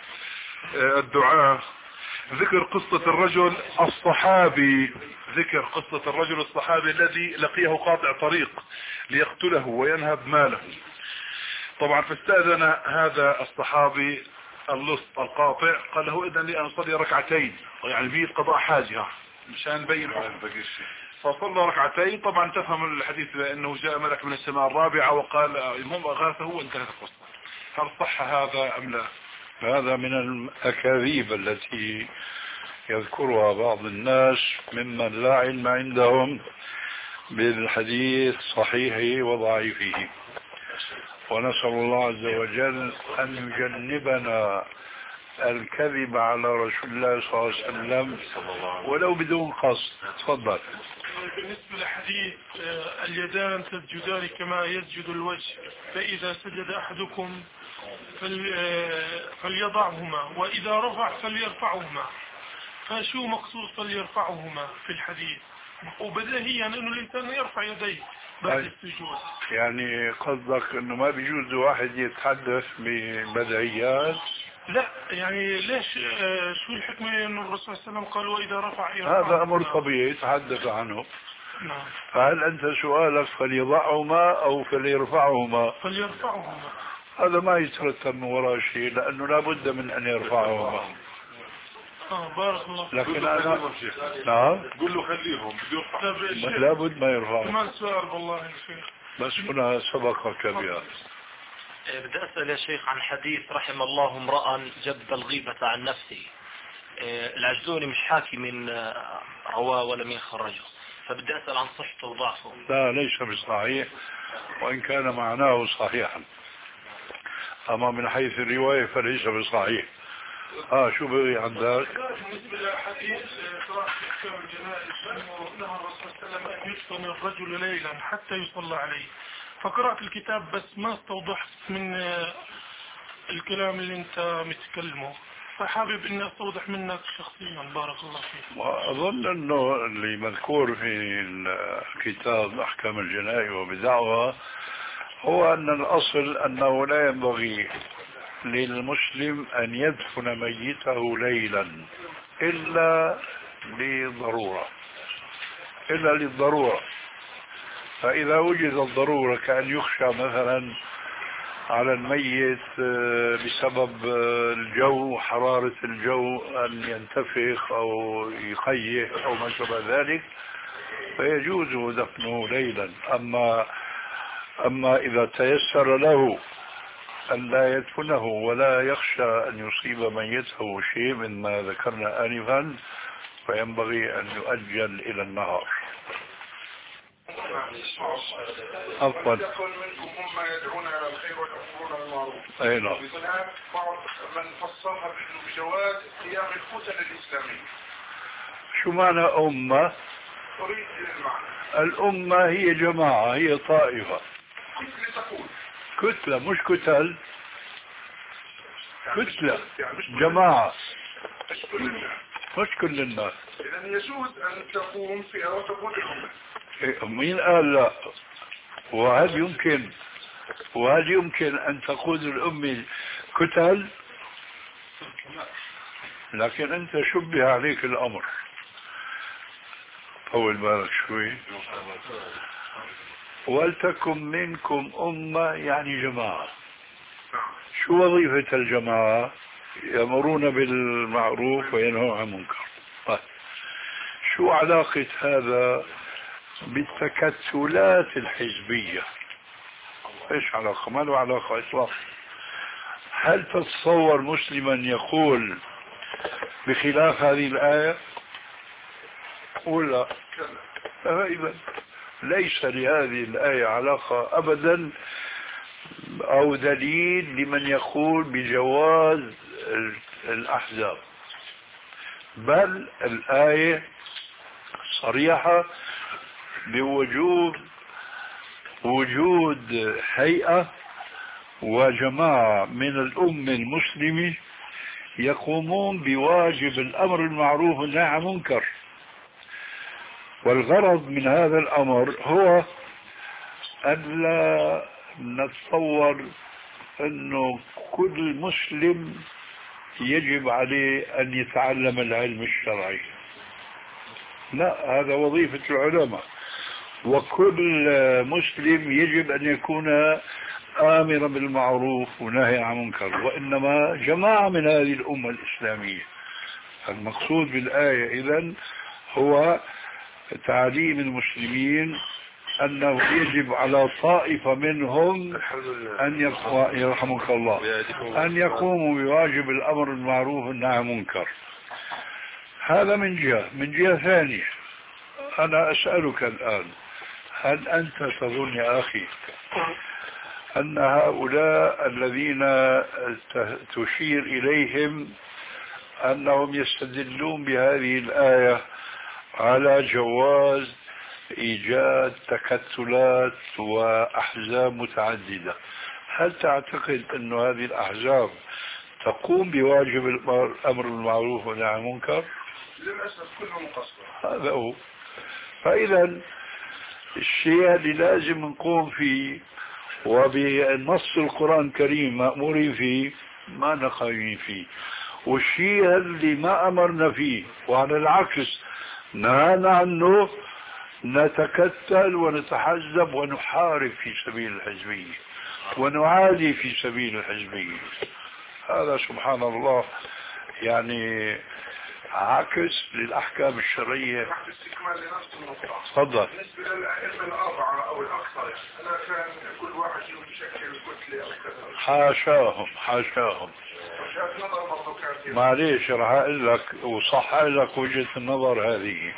والدعاة ذكر قصة الرجل الصحابي ذكر قصة الرجل الصحابي الذي لقيه قاطع طريق ليقتله وينهب ماله. طبعا فاستأذن هذا الصحابي اللص القاطع، قال له إذن لي أن أصلي ركعتين، يعني بيد قضاء حاجة مشان نبين حكم. فصلى ركعتين. طبعا تفهم الحديث بأنه جاء ملك من السماء الرابعة وقال المهم أغاثه وانتهت القصة. هل صح هذا أم لا؟ هذا من الأكاذيب التي يذكرها بعض الناس ممن لا علم عندهم بالحديث صحيحه وضعيفه، ونسأل الله عز وجل أن يجنبنا الكذب على رسول الله صلى الله عليه وسلم ولو بدون قصد. تفضل. بالنسبة لحديث اليدان تسجدان كما يسجد الوجه، فإذا سجد أحدكم فليضعهما وإذا رفع فليرفعهما، فشو مقصود فليرفعهما في الحديث؟ وبديهيا أنه الإنسان يرفع يديه بعد السجود. يعني قصدك أنه ما بيجوز واحد يتحدث ببديهيات؟ لا، يعني ليش شو الحكمة أنه الرسول صلى الله عليه وسلم قال وإذا رفع يرفع؟ هذا أمر طبيعي يتحدث عنه. نعم. فهل أنت سؤالك فليضعهما أو فليرفعهما؟ فليرفعهما. هذا ما يترتب من وراء شيء، لأنه لا بد من أن يرفعهما. اه بارك الله. لكن أنا نعم قل له خليهم لا بد ما يرفعهم. كمان سؤال والله يا شيخ، بس هنا سبقك بها. بدي أسأل يا شيخ عن حديث رحم الله امرأ جب الغيبة عن نفسه. العجزوني مش حاكي من رواه ولم يخرجه، فبدي أسأل عن صحته وضعفه. لا ليس بصحيح، وإن كان معناه صحيحا، أما من حيث الرواية فليس بصحيح. اه شو بغي عندك؟ بالنسبة لحديث صراحة احكام الجنائز انه نهى الرسول صلى الله عليه وسلم ان يدفن الرجل ليلا حتى يصلى عليه، فقرأت الكتاب بس ما استوضحت من الكلام اللي انت متكلمه، فحابب اني استوضح منك شخصيا بارك الله فيك. واظن انه اللي مذكور في الكتاب احكام الجنائز وبدعوى هو ان الاصل انه لا ينبغي للمسلم أن يدفن ميته ليلا إلا لضرورة إلا للضرورة. فإذا وجد الضرورة كأن يخشى مثلا على الميت بسبب الجو، حرارة الجو، أن ينتفخ أو يخيخ أو ما شابه ذلك، فيجوز دفنه ليلا. أما أما إذا تيسر له أن لا يدفنه ولا يخشى أن يصيب ميته شيء مما ذكرنا آنفا، فينبغي أن يؤجل إلى النهار. عفوا. يكن منكم أمة يدعون على الخير ويأمرون بالمعروف. أي نعم. هناك بعض من فسرها بجواز قيام الفتن الإسلامية. شو معنى أمة؟ أريد المعنى. الأمة هي جماعة، هي طائفة. كتلة تقول. كتلة مش كتل. كتلة جماعة مش كل الناس. مش كل الناس. إذا يجوز أن تقوم فيها وتقول الأمة. مين قال لا؟ وهل يمكن وهل يمكن أن تقود الأمة كتل؟ لكن أنت شبه عليك الأمر. طول بالك شوي. ولتكن منكم أمة يعني جماعة. شو وظيفة الجماعة؟ يأمرون بالمعروف وينهون عن المنكر. طيب شو علاقة هذا بالتكتلات الحزبية؟ ايش علاقة؟ ما له علاقة اطلاقا. هل تتصور مسلما يقول بخلاف هذه الآية ولا؟ فإذا ليس لهذه الآية علاقة أبدا أو دليل لمن يقول بجواز الأحزاب، بل الآية صريحة بوجوب وجود هيئة وجماعة من الأمة المسلمة يقومون بواجب الأمر المعروف والنهي عن المنكر. والغرض من هذا الأمر هو أن لا نتصور أنه كل مسلم يجب عليه أن يتعلم العلم الشرعي، لا، هذا وظيفة العلماء. وكل مسلم يجب أن يكون آمرا بالمعروف ونهي عن المنكر، وإنما جماعة من هذه الأمة الإسلامية. المقصود بالآية إذن هو تعليم المسلمين أنه يجب على طائفة منهم أن يقوى يرحمك الله أن يقوموا بواجب الأمر المعروف والنهي عن المنكر. هذا من جهة. من جهة ثانية أنا أسألك الآن، هل أنت تظن يا أخي أن هؤلاء الذين تشير إليهم أنهم يستدلون بهذه الآية على جواز إيجاد تكتلات وأحزاب متعددة، هل تعتقد أن هذه الأحزاب تقوم بواجب الأمر بالمعروف والنهي عن المنكر؟ للأسف كله مقصر. هذا هو. فإذا الشيء اللي لازم نقوم فيه وبنص القرآن الكريم مأمورين فيه ما نقايمين فيه، والشيء اللي ما أمرنا فيه وعلى العكس نهانا عنه نتكتل ونتحزب ونحارب في سبيل الحزبية ونعادي في سبيل الحزبية. هذا سبحان الله يعني عكس للأحكام الشرعية. بعد استكمال لنفس النقطة. تفضل. بالنسبة للأئمة الأربعة أو الأكثر، أنا كان كل واحد يشكل كتلة أو كذا. حاشاهم حاشاهم. وجهة نظر برضه كانت. معليش راح أقول لك وصح لك وجهة النظر هذه.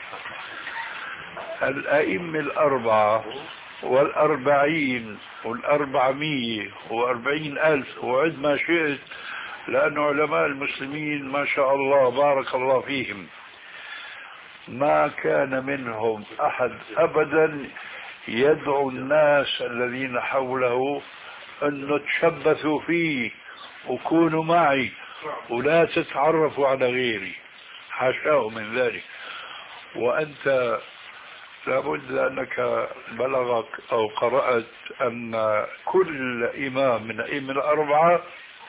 الأئمة الأربعة والأربعين والأربعمية وأربعين ألف وعد ما شئت، لأن علماء المسلمين ما شاء الله بارك الله فيهم ما كان منهم أحد أبدا يدعو الناس الذين حوله أن تشبثوا فيه وكونوا معي ولا تتعرفوا على غيري، حاشاه من ذلك. وأنت لابد أنك بلغك أو قرأت أن كل إمام من الأئمة الأربعة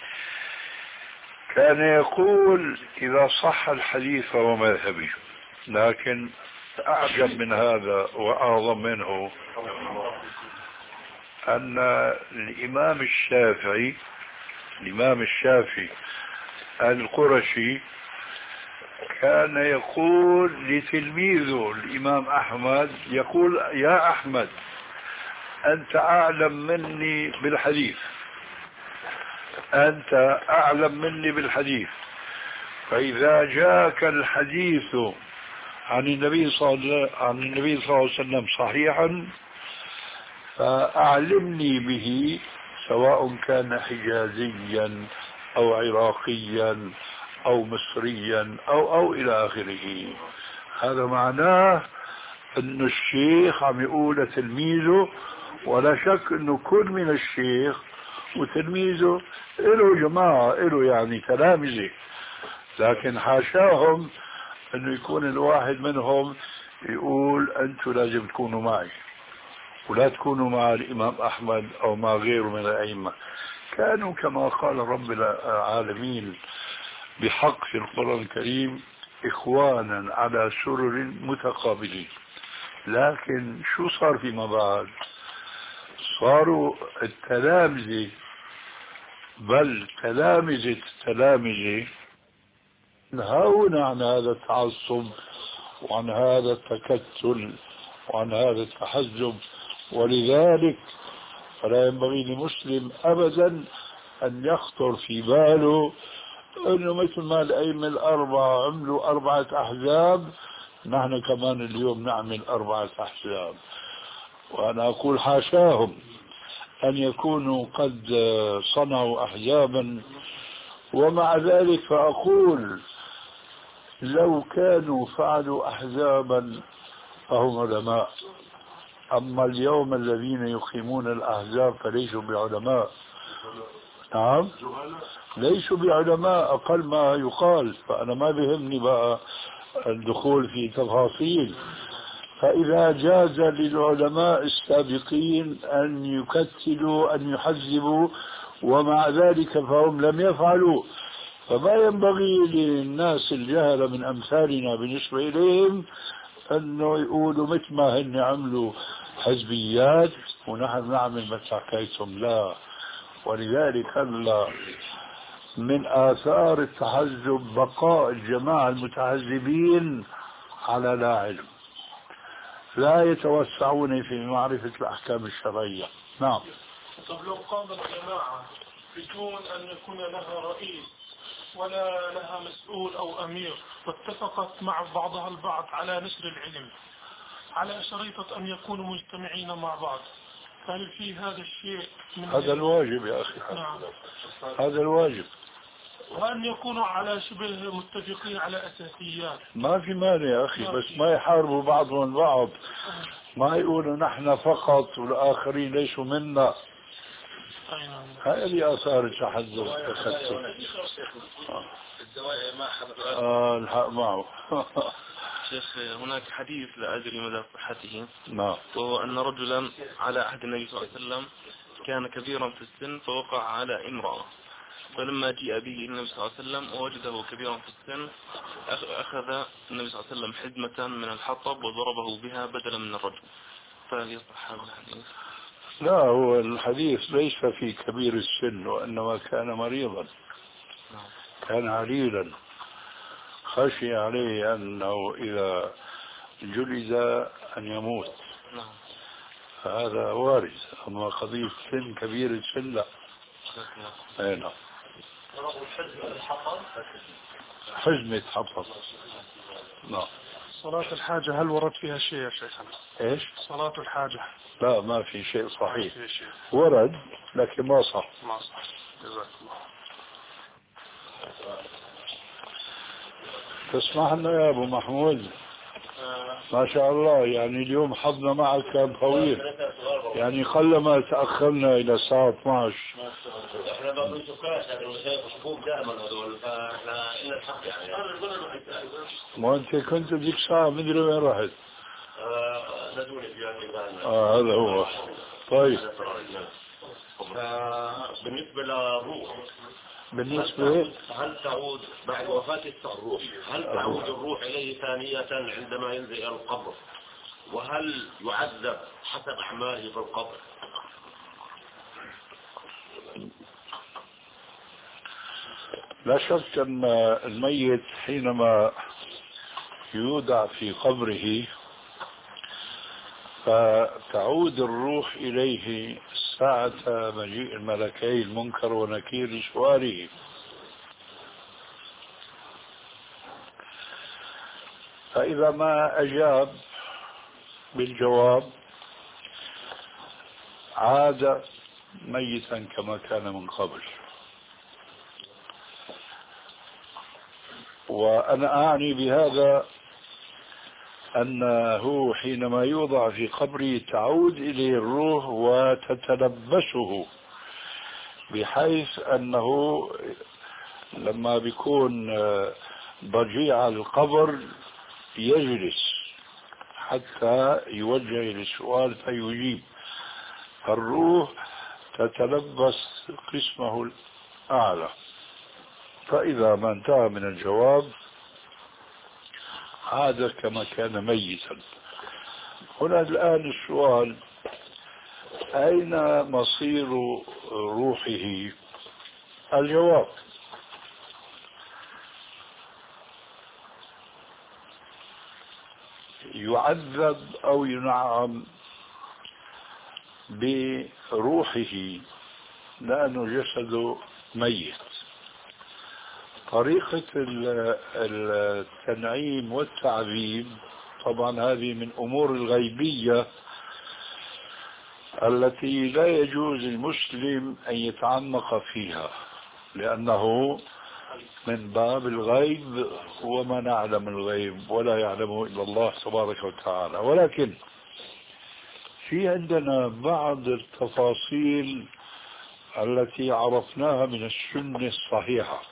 كان يقول إذا صح الحديث فهو مذهبي. لكن أعجب من هذا وأعظم منه أن الإمام الشافعي الإمام الشافعي القرشي كان يقول لتلميذه الإمام أحمد، يقول: يا أحمد، أنت أعلم مني بالحديث، أنت أعلم مني بالحديث، فإذا جاءك الحديث عن النبي صلى الله عن النبي صلى الله عليه وسلم صحيحا فأعلمني به، سواء كان حجازيا أو عراقيا أو مصريا أو أو إلى آخره. هذا معناه أن الشيخ عم يقول لتلميذه، ولا شك أنه كل من الشيخ وتلميذه له جماعة، له يعني تلامذة، لكن حاشاهم أنه يكون الواحد منهم يقول: أنتم لازم تكونوا معي ولا تكونوا مع الإمام أحمد أو مع غيره من الأئمة. كانوا كما قال رب العالمين بحق في القرآن الكريم: إخوانا على سرر متقابلين. لكن شو صار فيما بعد؟ صاروا التلامذة، بل تلامذة التلامذة، ينهون عن هذا التعصب وعن هذا التكتل وعن هذا التحزب. ولذلك فلا ينبغي لمسلم أبدا أن يخطر في باله أنه مثل ما الأئمة الأربعة عملوا أربعة أحزاب، نحن كمان اليوم نعمل أربعة أحزاب. وأنا أقول حاشاهم أن يكونوا قد صنعوا أحزابا. ومع ذلك فأقول: لو كانوا فعلوا أحزابا فهم علماء، أما اليوم الذين يقيمون الأحزاب فليسوا بعلماء. نعم، ليسوا بعلماء أقل ما يقال. فأنا ما بيهمني بقى الدخول في تفاصيل. فإذا جاز للعلماء السابقين أن يكتلوا أن يحزبوا ومع ذلك فهم لم يفعلوا، فما ينبغي للناس الجهلة من أمثالنا بالنسبة إليهم أنه يقولوا مثل ما هن عملوا حزبيات ونحن نعمل مثل حكايتهم. لا. ولذلك هلا من آثار التحزب بقاء الجماعة المتحزبين على لا علم، لا يتوسعون في معرفة الأحكام الشرعية. نعم. طب لو قامت جماعة بدون أن يكون لها رئيس ولا لها مسؤول أو أمير، واتفقت مع بعضها البعض على نشر العلم على شريطة أن يكونوا مجتمعين مع بعض، هل في هذا الشيء من هذا الواجب يا أخي. نعم. هذا الواجب، وأن يكونوا على شبه متفقين على أساسيات. ما في مانع يا أخي، بس ما يحاربوا بعضهم بعض، ما يقولوا نحن فقط والآخرين ليسوا منا. هذه آثار التحزب والتكتل. آه الحق معه. شيخ، هناك حديث لا أدري مدى صحته، نعم، وهو أن رجلا على عهد النبي صلى الله عليه وسلم كان كبيرا في السن فوقع على امرأة، فلما جاء به النبي صلى الله عليه وسلم ووجده كبيرا في السن أخذ النبي صلى الله عليه وسلم حزمة من الحطب وضربه بها بدلا من الرجل، فهل يصح هذا الحديث؟ لا، هو الحديث ليس في كبير السن، وإنما كان مريضا، كان عليلا، خشي عليه أنه إذا جلد أن يموت، فهذا وارد. أما قضية سن كبير السن لا. نعم. حزمة حطب. نعم. صلاة الحاجة هل ورد فيها شيء يا شيخنا؟ ايش؟ صلاة الحاجة. لا، ما في شيء صحيح. في شيء. ورد لكن ما صح. ما صح. جزاك الله. تسمح لنا يا ابو محمود؟ ما شاء الله، يعني اليوم حظنا معك كان طويل، يعني قلما تأخرنا إلى الساعة اثني عشر. احنا بقول سكاش حبوب دائما هذول، فاحنا إلى الحق يعني. ما أنت كنت ذيك ساعة مدري وين رحت؟ ندوني في هذه. آه هذا هو. طيب. بالنسبة للروح، بالنسبة هل تعود بعد وفاة الروح، هل تعود الروح إليه ثانية عندما ينزل إلى القبر، وهل يعذب حسب أعماله في القبر؟ لا شك أن الميت حينما يودع في قبره فتعود الروح إليه ساعة مجيء الملكين المنكر ونكير لسؤاله. فإذا ما أجاب بالجواب عاد ميتا كما كان من قبل. وأنا أعني بهذا أنه حينما يوضع في قبره تعود إليه الروح وتتلبسه، بحيث أنه لما بيكون ضجيع القبر يجلس حتى يوجه للسؤال فيجيب، فالروح تتلبس قسمه الأعلى. فإذا ما انتهى من الجواب عاد كما كان ميتا. هنا الآن السؤال: أين مصير روحه؟ الجواب: يعذب أو ينعم بروحه لأنه جسده ميت. طريقة التنعيم والتعذيب طبعا هذه من أمور الغيبية التي لا يجوز المسلم أن يتعمق فيها، لأنه من باب الغيب وما نعلم الغيب ولا يعلمه إلا الله تبارك وتعالى. ولكن في عندنا بعض التفاصيل التي عرفناها من السنة الصحيحة.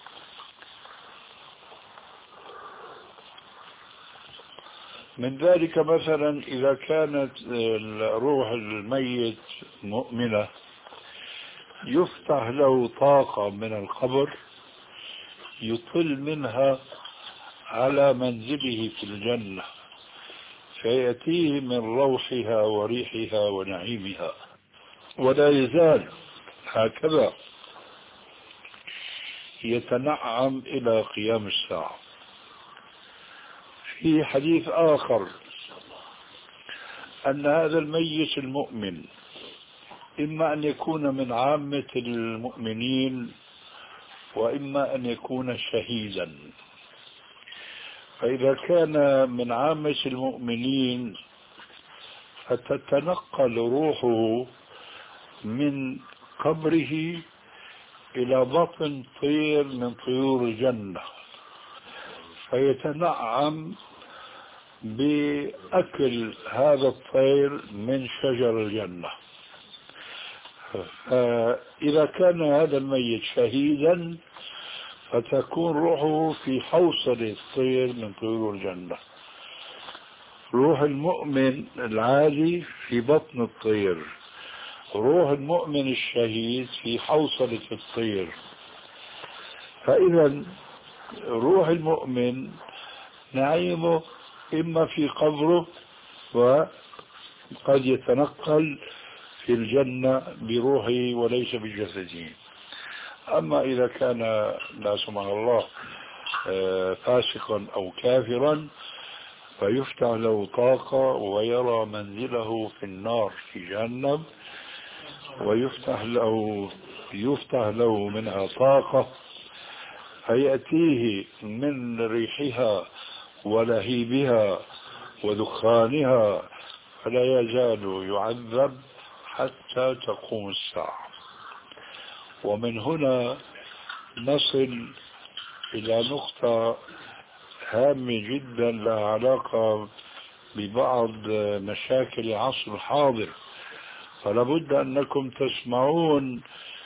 من ذلك مثلا إذا كانت روح الميت مؤمنة يفتح له طاقة من القبر يطل منها على منزله في الجنة، فيأتيه من روحها وريحها ونعيمها، ولا يزال هكذا يتنعم إلى قيام الساعة. في حديث آخر أن هذا الميت المؤمن إما أن يكون من عامة المؤمنين وإما أن يكون شهيدا. فإذا كان من عامة المؤمنين فتتنقل روحه من قبره إلى بطن طير من طيور الجنة، فيتنعم بأكل هذا الطير من شجر الجنة. فإذا كان هذا الميت شهيدا فتكون روحه في حوصلة الطير من طيور الجنة. روح المؤمن العادي في بطن الطير، روح المؤمن الشهيد في حوصلة الطير. فإذا روح المؤمن نعيمه إما في قبره وقد يتنقل في الجنة بروحه وليس بجسده. أما إذا كان لا سمح الله فاسقا أو كافرا فيفتح له طاقة ويرى منزله في النار في جهنم، ويفتح له يفتح له منها طاقة فيأتيه من ريحها ولهيبها ودخانها، فلا يزال يعذب حتى تقوم الساعة. ومن هنا نصل إلى نقطة هامة جدا لها علاقة ببعض مشاكل العصر الحاضر. فلا بد أنكم تسمعون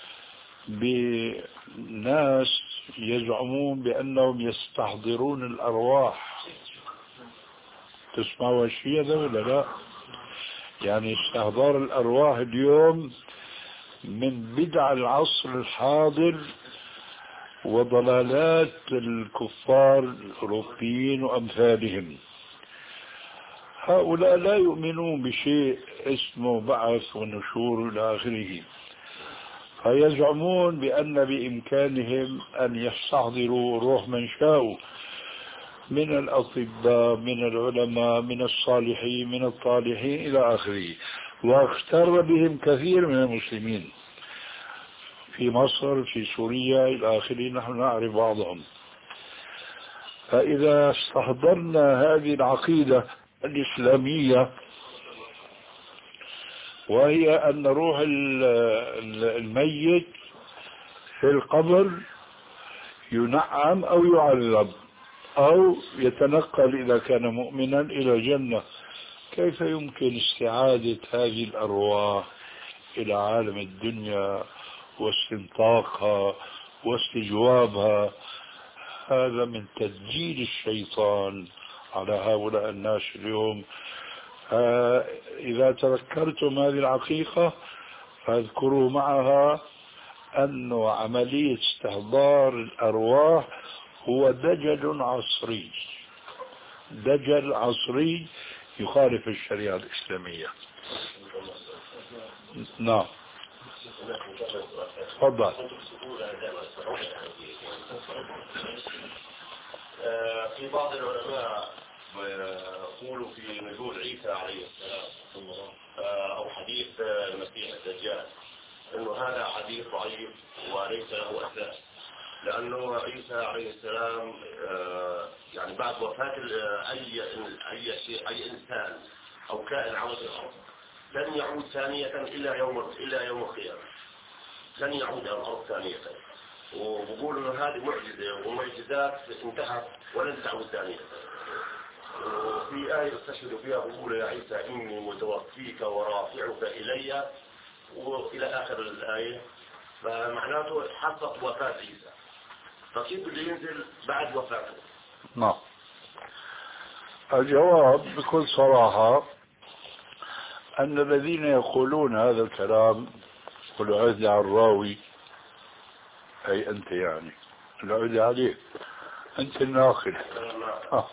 بناس يزعمون بأنهم يستحضرون الأرواح. تسمعوا الشيء هذا ولا لا؟ يعني استحضار الأرواح اليوم من بدع العصر الحاضر وضلالات الكفار الأوروبيين وأمثالهم. هؤلاء لا يؤمنون بشيء اسمه بعث ونشور إلى آخره. فيزعمون بأن بإمكانهم أن يستحضروا روح من شاءوا من الأطباء من العلماء من الصالحين من الطالحين إلى آخره، واغتر بهم كثير من المسلمين في مصر في سوريا إلى آخره، نحن نعرف بعضهم. فإذا استحضرنا هذه العقيدة الإسلامية، وهي أن روح الميت في القبر ينعم أو يعذب أو يتنقل إذا كان مؤمنا إلى الجنة، كيف يمكن استعادة هذه الأرواح إلى عالم الدنيا واستنطاقها واستجوابها؟ هذا من تدجيل الشيطان على هؤلاء الناس اليوم. إذا تذكرتم هذه الحقيقة فاذكروا معها أن عملية استحضار الأرواح هو دجل عصري، دجل عصري يخالف الشريعة الإسلامية. نعم تفضل. في بعض العلماء يقولوا في نزول عيسى عليه السلام أو حديث المسيح الدجال أنه هذا حديث ضعيف وليس له أساس، لأنه عيسى عليه السلام يعني بعد وفاة أي أي شيء أي إنسان أو كائن عود الأرض لن يعود ثانية إلا يوم إلا يوم القيامة، لن يعود إلى الأرض ثانية. وبقول إنه هذه معجزة ومعجزات انتهت ولن تعود ثانية. وفي آية استشهد فيها بقول يا عيسى إني متوفيك ورافعك إلي وإلى آخر الآية، فمعناته حقق وفاة عيسى، فكيف اللي ينزل بعد وفاته؟ نعم. الجواب بكل صراحة أن الذين يقولون هذا الكلام والعهد على الراوي، أي أنت يعني العهد عليك أنت الناقل، آه.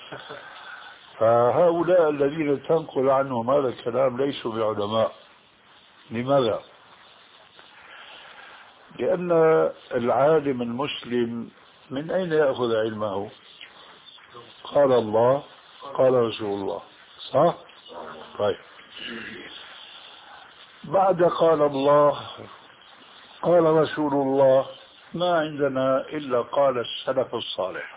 فهؤلاء الذين تنقل عنهم هذا الكلام ليسوا بعلماء. لماذا؟ لأن العالم المسلم من أين يأخذ علمه؟ قال الله قال رسول الله، صح؟ طيب، بعد قال الله قال رسول الله ما عندنا إلا قال السلف الصالح.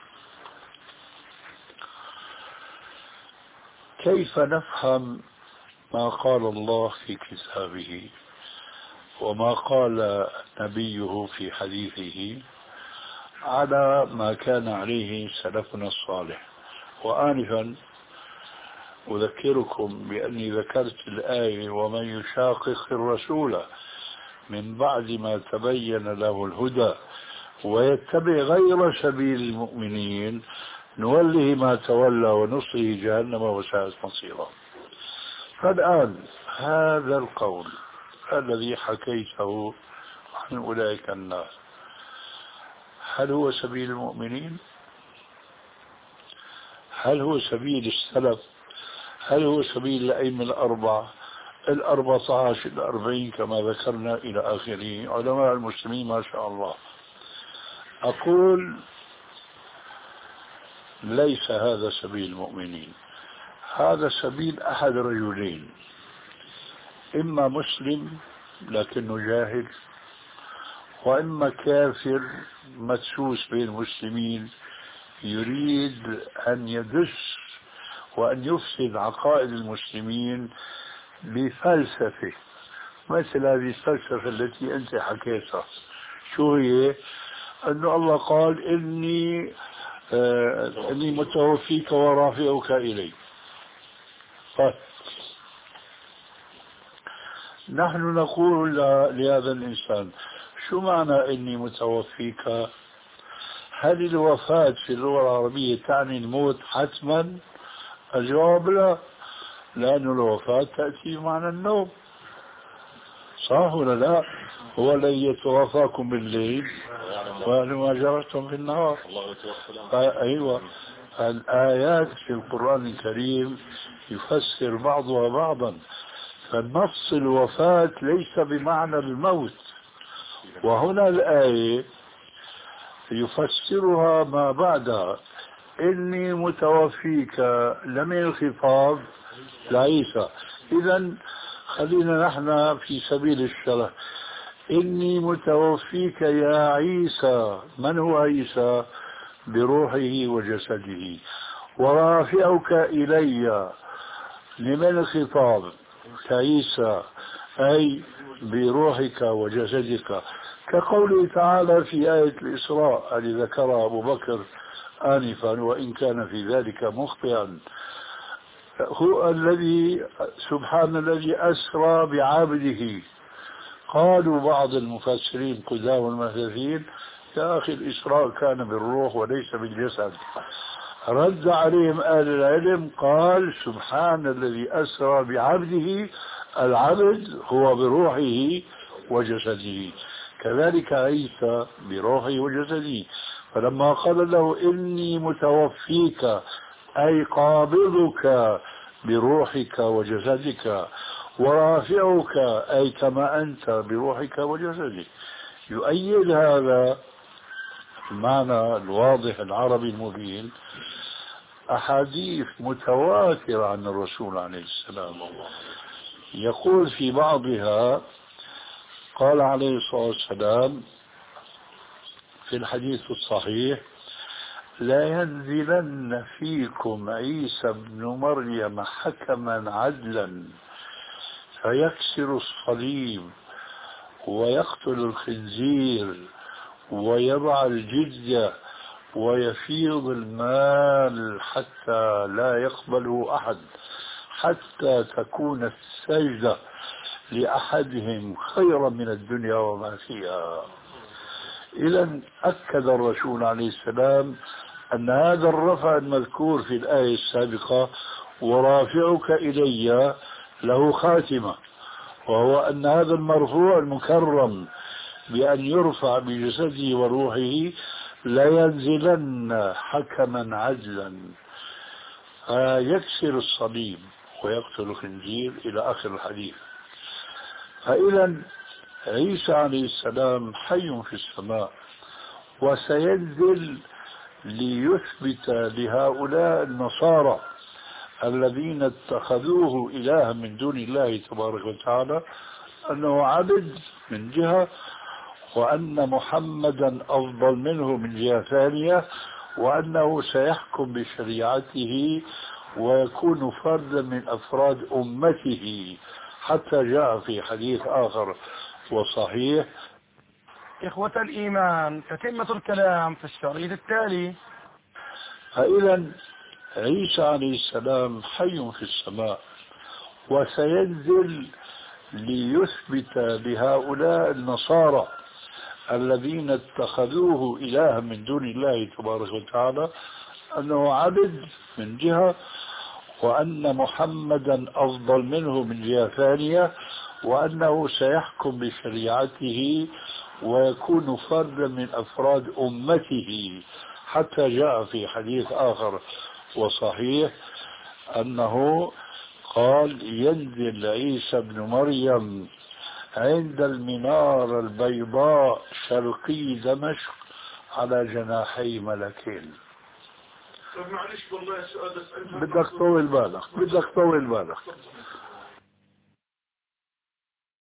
كيف نفهم ما قال الله في كتابه وما قال نبيه في حديثه على ما كان عليه سلفنا الصالح؟ وآنفا أذكركم بأني ذكرت الآية ومن يشاقق الرسول من بعد ما تبين له الهدى ويتبع غير سبيل المؤمنين نوله ما تولى ونصله جهنم وساءت مصيرا. فالآن هذا القول الذي حكيته عن أولئك الناس هل هو سبيل المؤمنين؟ هل هو سبيل السلف؟ هل هو سبيل الأئمة الأربعة الأربعة عشر الأربعين كما ذكرنا إلى آخره علماء المسلمين ما شاء الله؟ أقول ليس هذا سبيل المؤمنين، هذا سبيل أحد رجلين، إما مسلم لكنه جاهل، وإما كافر مدسوس بين المسلمين يريد أن يدس وأن يفسد عقائد المسلمين بفلسفة مثل هذه الفلسفة التي أنت حكيتها. شو هي؟ أن الله قال إني آه إني متوفيك ورافعك إلي. طيب، نحن نقول لهذا الإنسان شو معنى إني متوفيك؟ هل الوفاة في اللغة العربية تعني الموت حتما؟ الجواب لا، لأن الوفاة تأتي معنى النوم، صح ولا لا؟ هو الذي يتوفاكم بالليل ويعلم ما جرتم في النهار. أيوة، الآيات في القرآن الكريم يفسر بعضها بعضا، فالنص الوفاة ليس بمعنى الموت، وهنا الآية يفسرها ما بعدها، إني متوفيك لمن الخطاب لعيسى. إذا خلينا نحن في سبيل الشرح. إني متوفيك يا عيسى، من هو عيسى؟ بروحه وجسده. ورافعك إلي، لمن الخطاب؟ كعيسى، أي بروحك وجسدك، كقوله تعالى في آية الإسراء التي ذكرها أبو بكر آنفا وإن كان في ذلك مخطئا. هو الذي سبحان الذي أسرى بعبده. قالوا بعض المفسرين قدام المحدثين يا أخي الإسراء كان بالروح وليس بالجسد. رد عليهم أهل العلم قال سبحان الذي أسرى بعبده، العبد هو بروحه وجسده، كذلك عيسى بروحه وجسده. فلما قال له إني متوفيك أي قابضك بروحك وجسدك، ورافعك أي كما أنت بروحك وجسدك، يؤيد هذا المعنى الواضح العربي المبين أحاديث متواترة عن الرسول عليه السلام. يقول في بعضها قال عليه الصلاة والسلام في الحديث الصحيح لا ينزلن فيكم عيسى بن مريم حكما عدلا فيكسر الصليب ويقتل الخنزير ويضع الجزية ويفيض المال حتى لا يقبله أحد، حتى تكون السجدة لأحدهم خيرا من الدنيا وما فيها. إذن أكد الرسول عليه السلام أن هذا الرفع المذكور في الآية السابقة ورافعك إلي له خاتمة، وهو أن هذا المرفوع المكرم بأن يرفع بجسده وروحه لا ينزلن حكما عدلا يكسر الصليب ويقتل الخنزير إلى آخر الحديث. فإذا عيسى عليه السلام حي في السماء وسينزل ليثبت لهؤلاء النصارى الذين اتخذوه إلها من دون الله تبارك وتعالى أنه عبد من جهة، وأن محمدا أفضل منه من جهة ثانية، وأنه سيحكم بشريعته ويكون فردا من أفراد أمته، حتى جاء في حديث آخر وصحيح. إخوة الإيمان، تتمة الكلام في الشريط التالي. فإذا عيسى عليه السلام حي في السماء وسينزل ليثبت لهؤلاء النصارى الذين اتخذوه إلها من دون الله تبارك وتعالى أنه عبد من جهة، وأن محمدا أفضل منه من جهة ثانية، وأنه سيحكم بشريعته ويكون فردا من أفراد أمته، حتى جاء في حديث آخر وصحيح أنه قال ينزل عيسى بن مريم عند المنارة البيضاء شرقي دمشق على جناحي ملكين. معلش والله سؤال بدك طول بالك بدك طول بالك